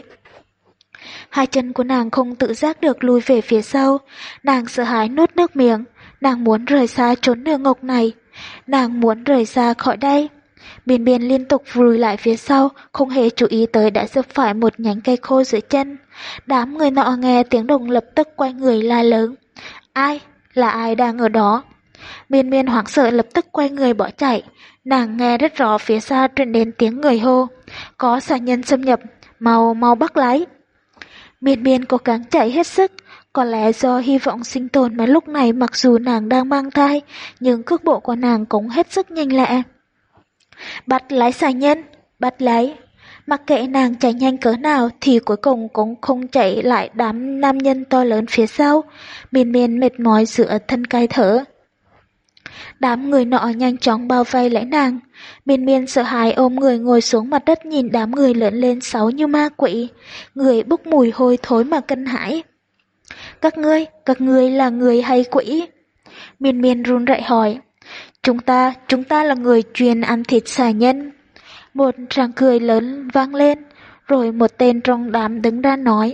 Hai chân của nàng không tự giác được lùi về phía sau, nàng sợ hãi nuốt nước miếng, nàng muốn rời xa chốn địa ngục này, nàng muốn rời xa khỏi đây. Miên miên liên tục lùi lại phía sau, không hề chú ý tới đã dấp phải một nhánh cây khô dưới chân. Đám người nọ nghe tiếng động lập tức quay người la lớn. Ai? Là ai đang ở đó? Miên miên hoảng sợ lập tức quay người bỏ chạy. Nàng nghe rất rõ phía xa truyền đến tiếng người hô. Có xà nhân xâm nhập, mau mau bắt lấy. Miên miên cố gắng chạy hết sức. Có lẽ do hy vọng sinh tồn mà lúc này mặc dù nàng đang mang thai, nhưng cước bộ của nàng cũng hết sức nhanh lẹ. Bắt lấy xà nhân, bắt lấy. Mặc kệ nàng chạy nhanh cỡ nào thì cuối cùng cũng không chạy lại đám nam nhân to lớn phía sau. Miên miên mệt mỏi dựa thân cai thở. Đám người nọ nhanh chóng bao vây lấy nàng. Miên miên sợ hãi ôm người ngồi xuống mặt đất nhìn đám người lớn lên sáu như ma quỷ. Người bốc mùi hôi thối mà kinh hãi. Các ngươi, các ngươi là người hay quỷ? Miên miên run rẩy hỏi. Chúng ta, chúng ta là người chuyên ăn thịt xà nhân. Một tràng cười lớn vang lên, rồi một tên trong đám đứng ra nói.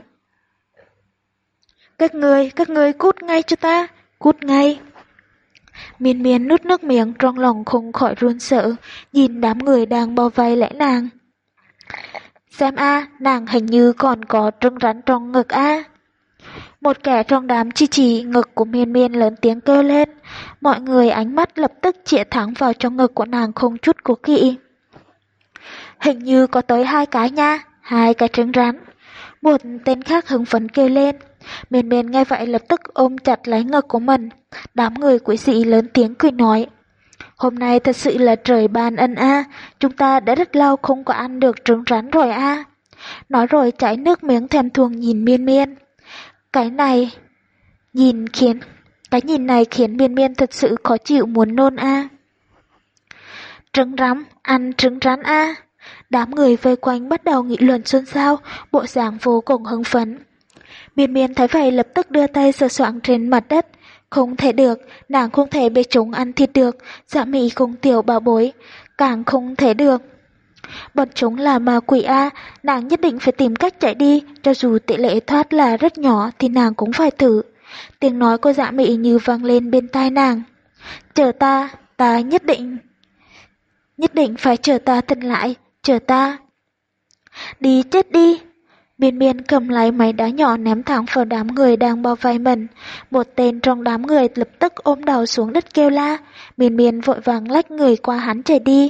Các ngươi, các ngươi cút ngay cho ta, cút ngay. Miên miên nuốt nước miếng trong lòng không khỏi run sợ, nhìn đám người đang bao vây lấy nàng. Xem a, nàng hình như còn có trứng rắn trong ngực a. Một kẻ trong đám chi chỉ ngực của miên miên lớn tiếng kêu lên, mọi người ánh mắt lập tức chĩa thẳng vào trong ngực của nàng không chút cố kỵ. Hình như có tới hai cái nha, hai cái trứng rắn. Một tên khác hứng phấn kêu lên. Miên miên nghe vậy lập tức ôm chặt lấy ngực của mình. Đám người quỷ dị lớn tiếng cười nói. Hôm nay thật sự là trời ban ân a, chúng ta đã rất lâu không có ăn được trứng rắn rồi a. Nói rồi chảy nước miếng thèm thuồng nhìn miên miên. Cái này nhìn khiến cái nhìn này khiến miên miên thật sự khó chịu muốn nôn a. Trứng rắn, ăn trứng rắn a. Đám người vây quanh bắt đầu nghị luận xôn xao, bộ dạng vô cùng hưng phấn. Miên miên thấy vậy lập tức đưa tay sờ soạng trên mặt đất. Không thể được, nàng không thể bị chúng ăn thịt được, Dạ Mị không tiểu bảo bối, càng không thể được. Bọn chúng là ma quỷ a, nàng nhất định phải tìm cách chạy đi, cho dù tỷ lệ thoát là rất nhỏ thì nàng cũng phải thử. Tiếng nói của Dạ Mị như vang lên bên tai nàng. Chờ ta, ta nhất định, nhất định phải chờ ta thân lại, chờ ta. Đi chết đi. Miên miên cầm lấy mấy đá nhỏ ném thẳng vào đám người đang bao vây mình. Một tên trong đám người lập tức ôm đầu xuống đất kêu la. Miên miên vội vàng lách người qua hắn chạy đi.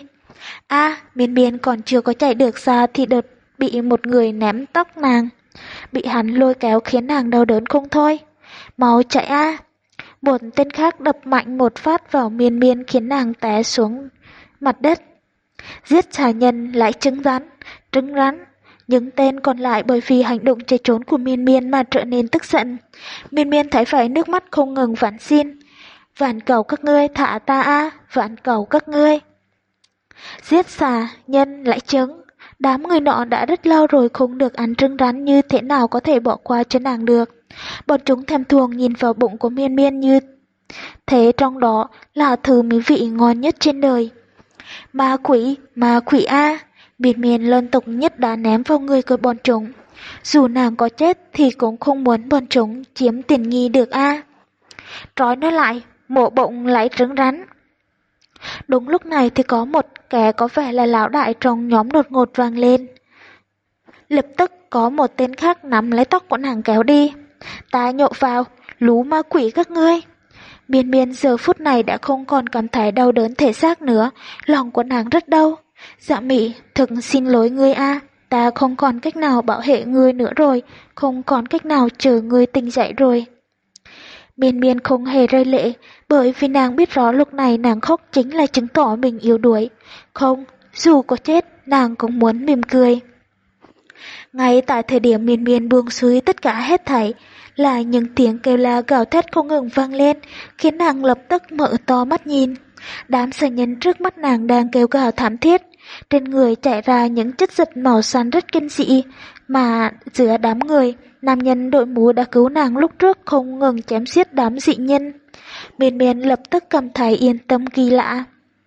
A, Miên Miên còn chưa có chạy được xa thì đột bị một người ném tóc nàng. Bị hắn lôi kéo khiến nàng đau đớn không thôi. Mau chạy A! Một tên khác đập mạnh một phát vào Miên Miên khiến nàng té xuống mặt đất. Giết xà nhân lại trứng rắn, trứng rắn. Những tên còn lại bởi vì hành động chạy trốn của Miên Miên mà trở nên tức giận. Miên Miên thấy vậy nước mắt không ngừng vãn xin. Vạn cầu các ngươi thả ta a, vạn cầu các ngươi. Giết xà nhân lại trứng. Đám người nọ đã rất lâu rồi không được ăn trứng rắn, như thế nào có thể bỏ qua cho nàng được. Bọn chúng thèm thuồng nhìn vào bụng của Miên Miên như thế, trong đó là thứ mỹ vị ngon nhất trên đời. Ma quỷ, ma quỷ a! Miên Miên liên tục nhất đá ném vào người của bọn chúng. Dù nàng có chết thì cũng không muốn bọn chúng chiếm tiện nghi được a. Trói nó lại, mổ bụng lấy trứng rắn. Đúng lúc này thì có một kẻ có vẻ là lão đại trong nhóm đột ngột vang lên. Lập tức có một tên khác nắm lấy tóc của nàng kéo đi. Ta nhộ vào, lú ma quỷ các ngươi. Miên Miên giờ phút này đã không còn cảm thấy đau đớn thể xác nữa, lòng của nàng rất đau. Dạ Mị, thực xin lỗi ngươi a, ta không còn cách nào bảo vệ ngươi nữa rồi, không còn cách nào chờ ngươi tỉnh dậy rồi. Miên Miên không hề rơi lệ, bởi vì nàng biết rõ lúc này nàng khóc chính là chứng tỏ mình yếu đuối. Không, dù có chết, nàng cũng muốn mỉm cười. Ngay tại thời điểm Miên Miên buông xuôi tất cả hết thảy, là những tiếng kêu la gào thét không ngừng vang lên, khiến nàng lập tức mở to mắt nhìn. Đám xà nhân trước mắt nàng đang kêu gào thảm thiết, trên người chảy ra những chất dịch màu xanh rất kinh dị, mà giữa đám người, nam nhân đội mũ đã cứu nàng lúc trước không ngừng chém giết đám dị nhân. Miên Miên lập tức cảm thấy yên tâm kỳ lạ.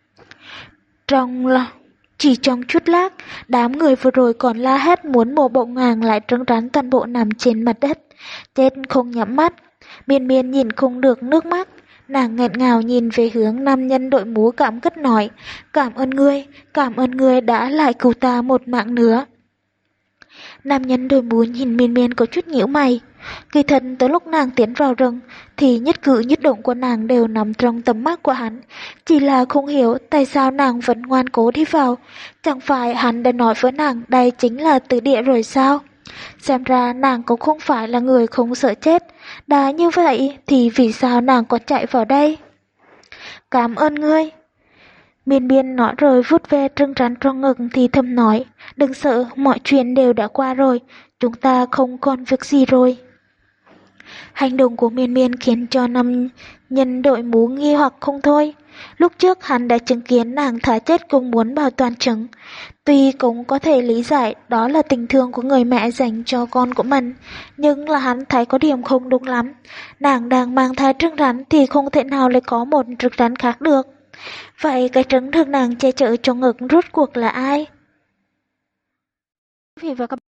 Trong là Chỉ trong chút lát, đám người vừa rồi còn la hét muốn mổ bụng nàng lại trứng rắn toàn bộ nằm trên mặt đất, chết không nhắm mắt. Miên Miên nhìn không được nước mắt, nàng nghẹn ngào nhìn về hướng nam nhân đội mũ cảm kích nói, cảm ơn ngươi, cảm ơn ngươi đã lại cứu ta một mạng nữa. Nam nhân đội mũ nhìn Miên Miên có chút nhíu mày. Kỳ thật tới lúc nàng tiến vào rừng thì nhất cử nhất động của nàng đều nằm trong tầm mắt của hắn, chỉ là không hiểu tại sao nàng vẫn ngoan cố đi vào. Chẳng phải hắn đã nói với nàng đây chính là tử địa rồi sao? Xem ra nàng cũng không phải là người không sợ chết. Đã như vậy thì vì sao nàng còn chạy vào đây? Cảm ơn ngươi. Miên Miên nói rồi vút ve trứng rắn trong ngực thì thầm nói, đừng sợ, mọi chuyện đều đã qua rồi, chúng ta không còn việc gì rồi. Hành động của Miên Miên khiến cho nam nhân đội mũ nghi hoặc không thôi. Lúc trước hắn đã chứng kiến nàng thả chết cũng muốn bảo toàn trứng. Tuy cũng có thể lý giải đó là tình thương của người mẹ dành cho con của mình, nhưng là hắn thấy có điểm không đúng lắm. Nàng đang mang thai trứng rắn thì không thể nào lại có một trứng rắn khác được. Vậy cái trứng được nàng che chở trong ngực rốt cuộc là ai? Quý vị và các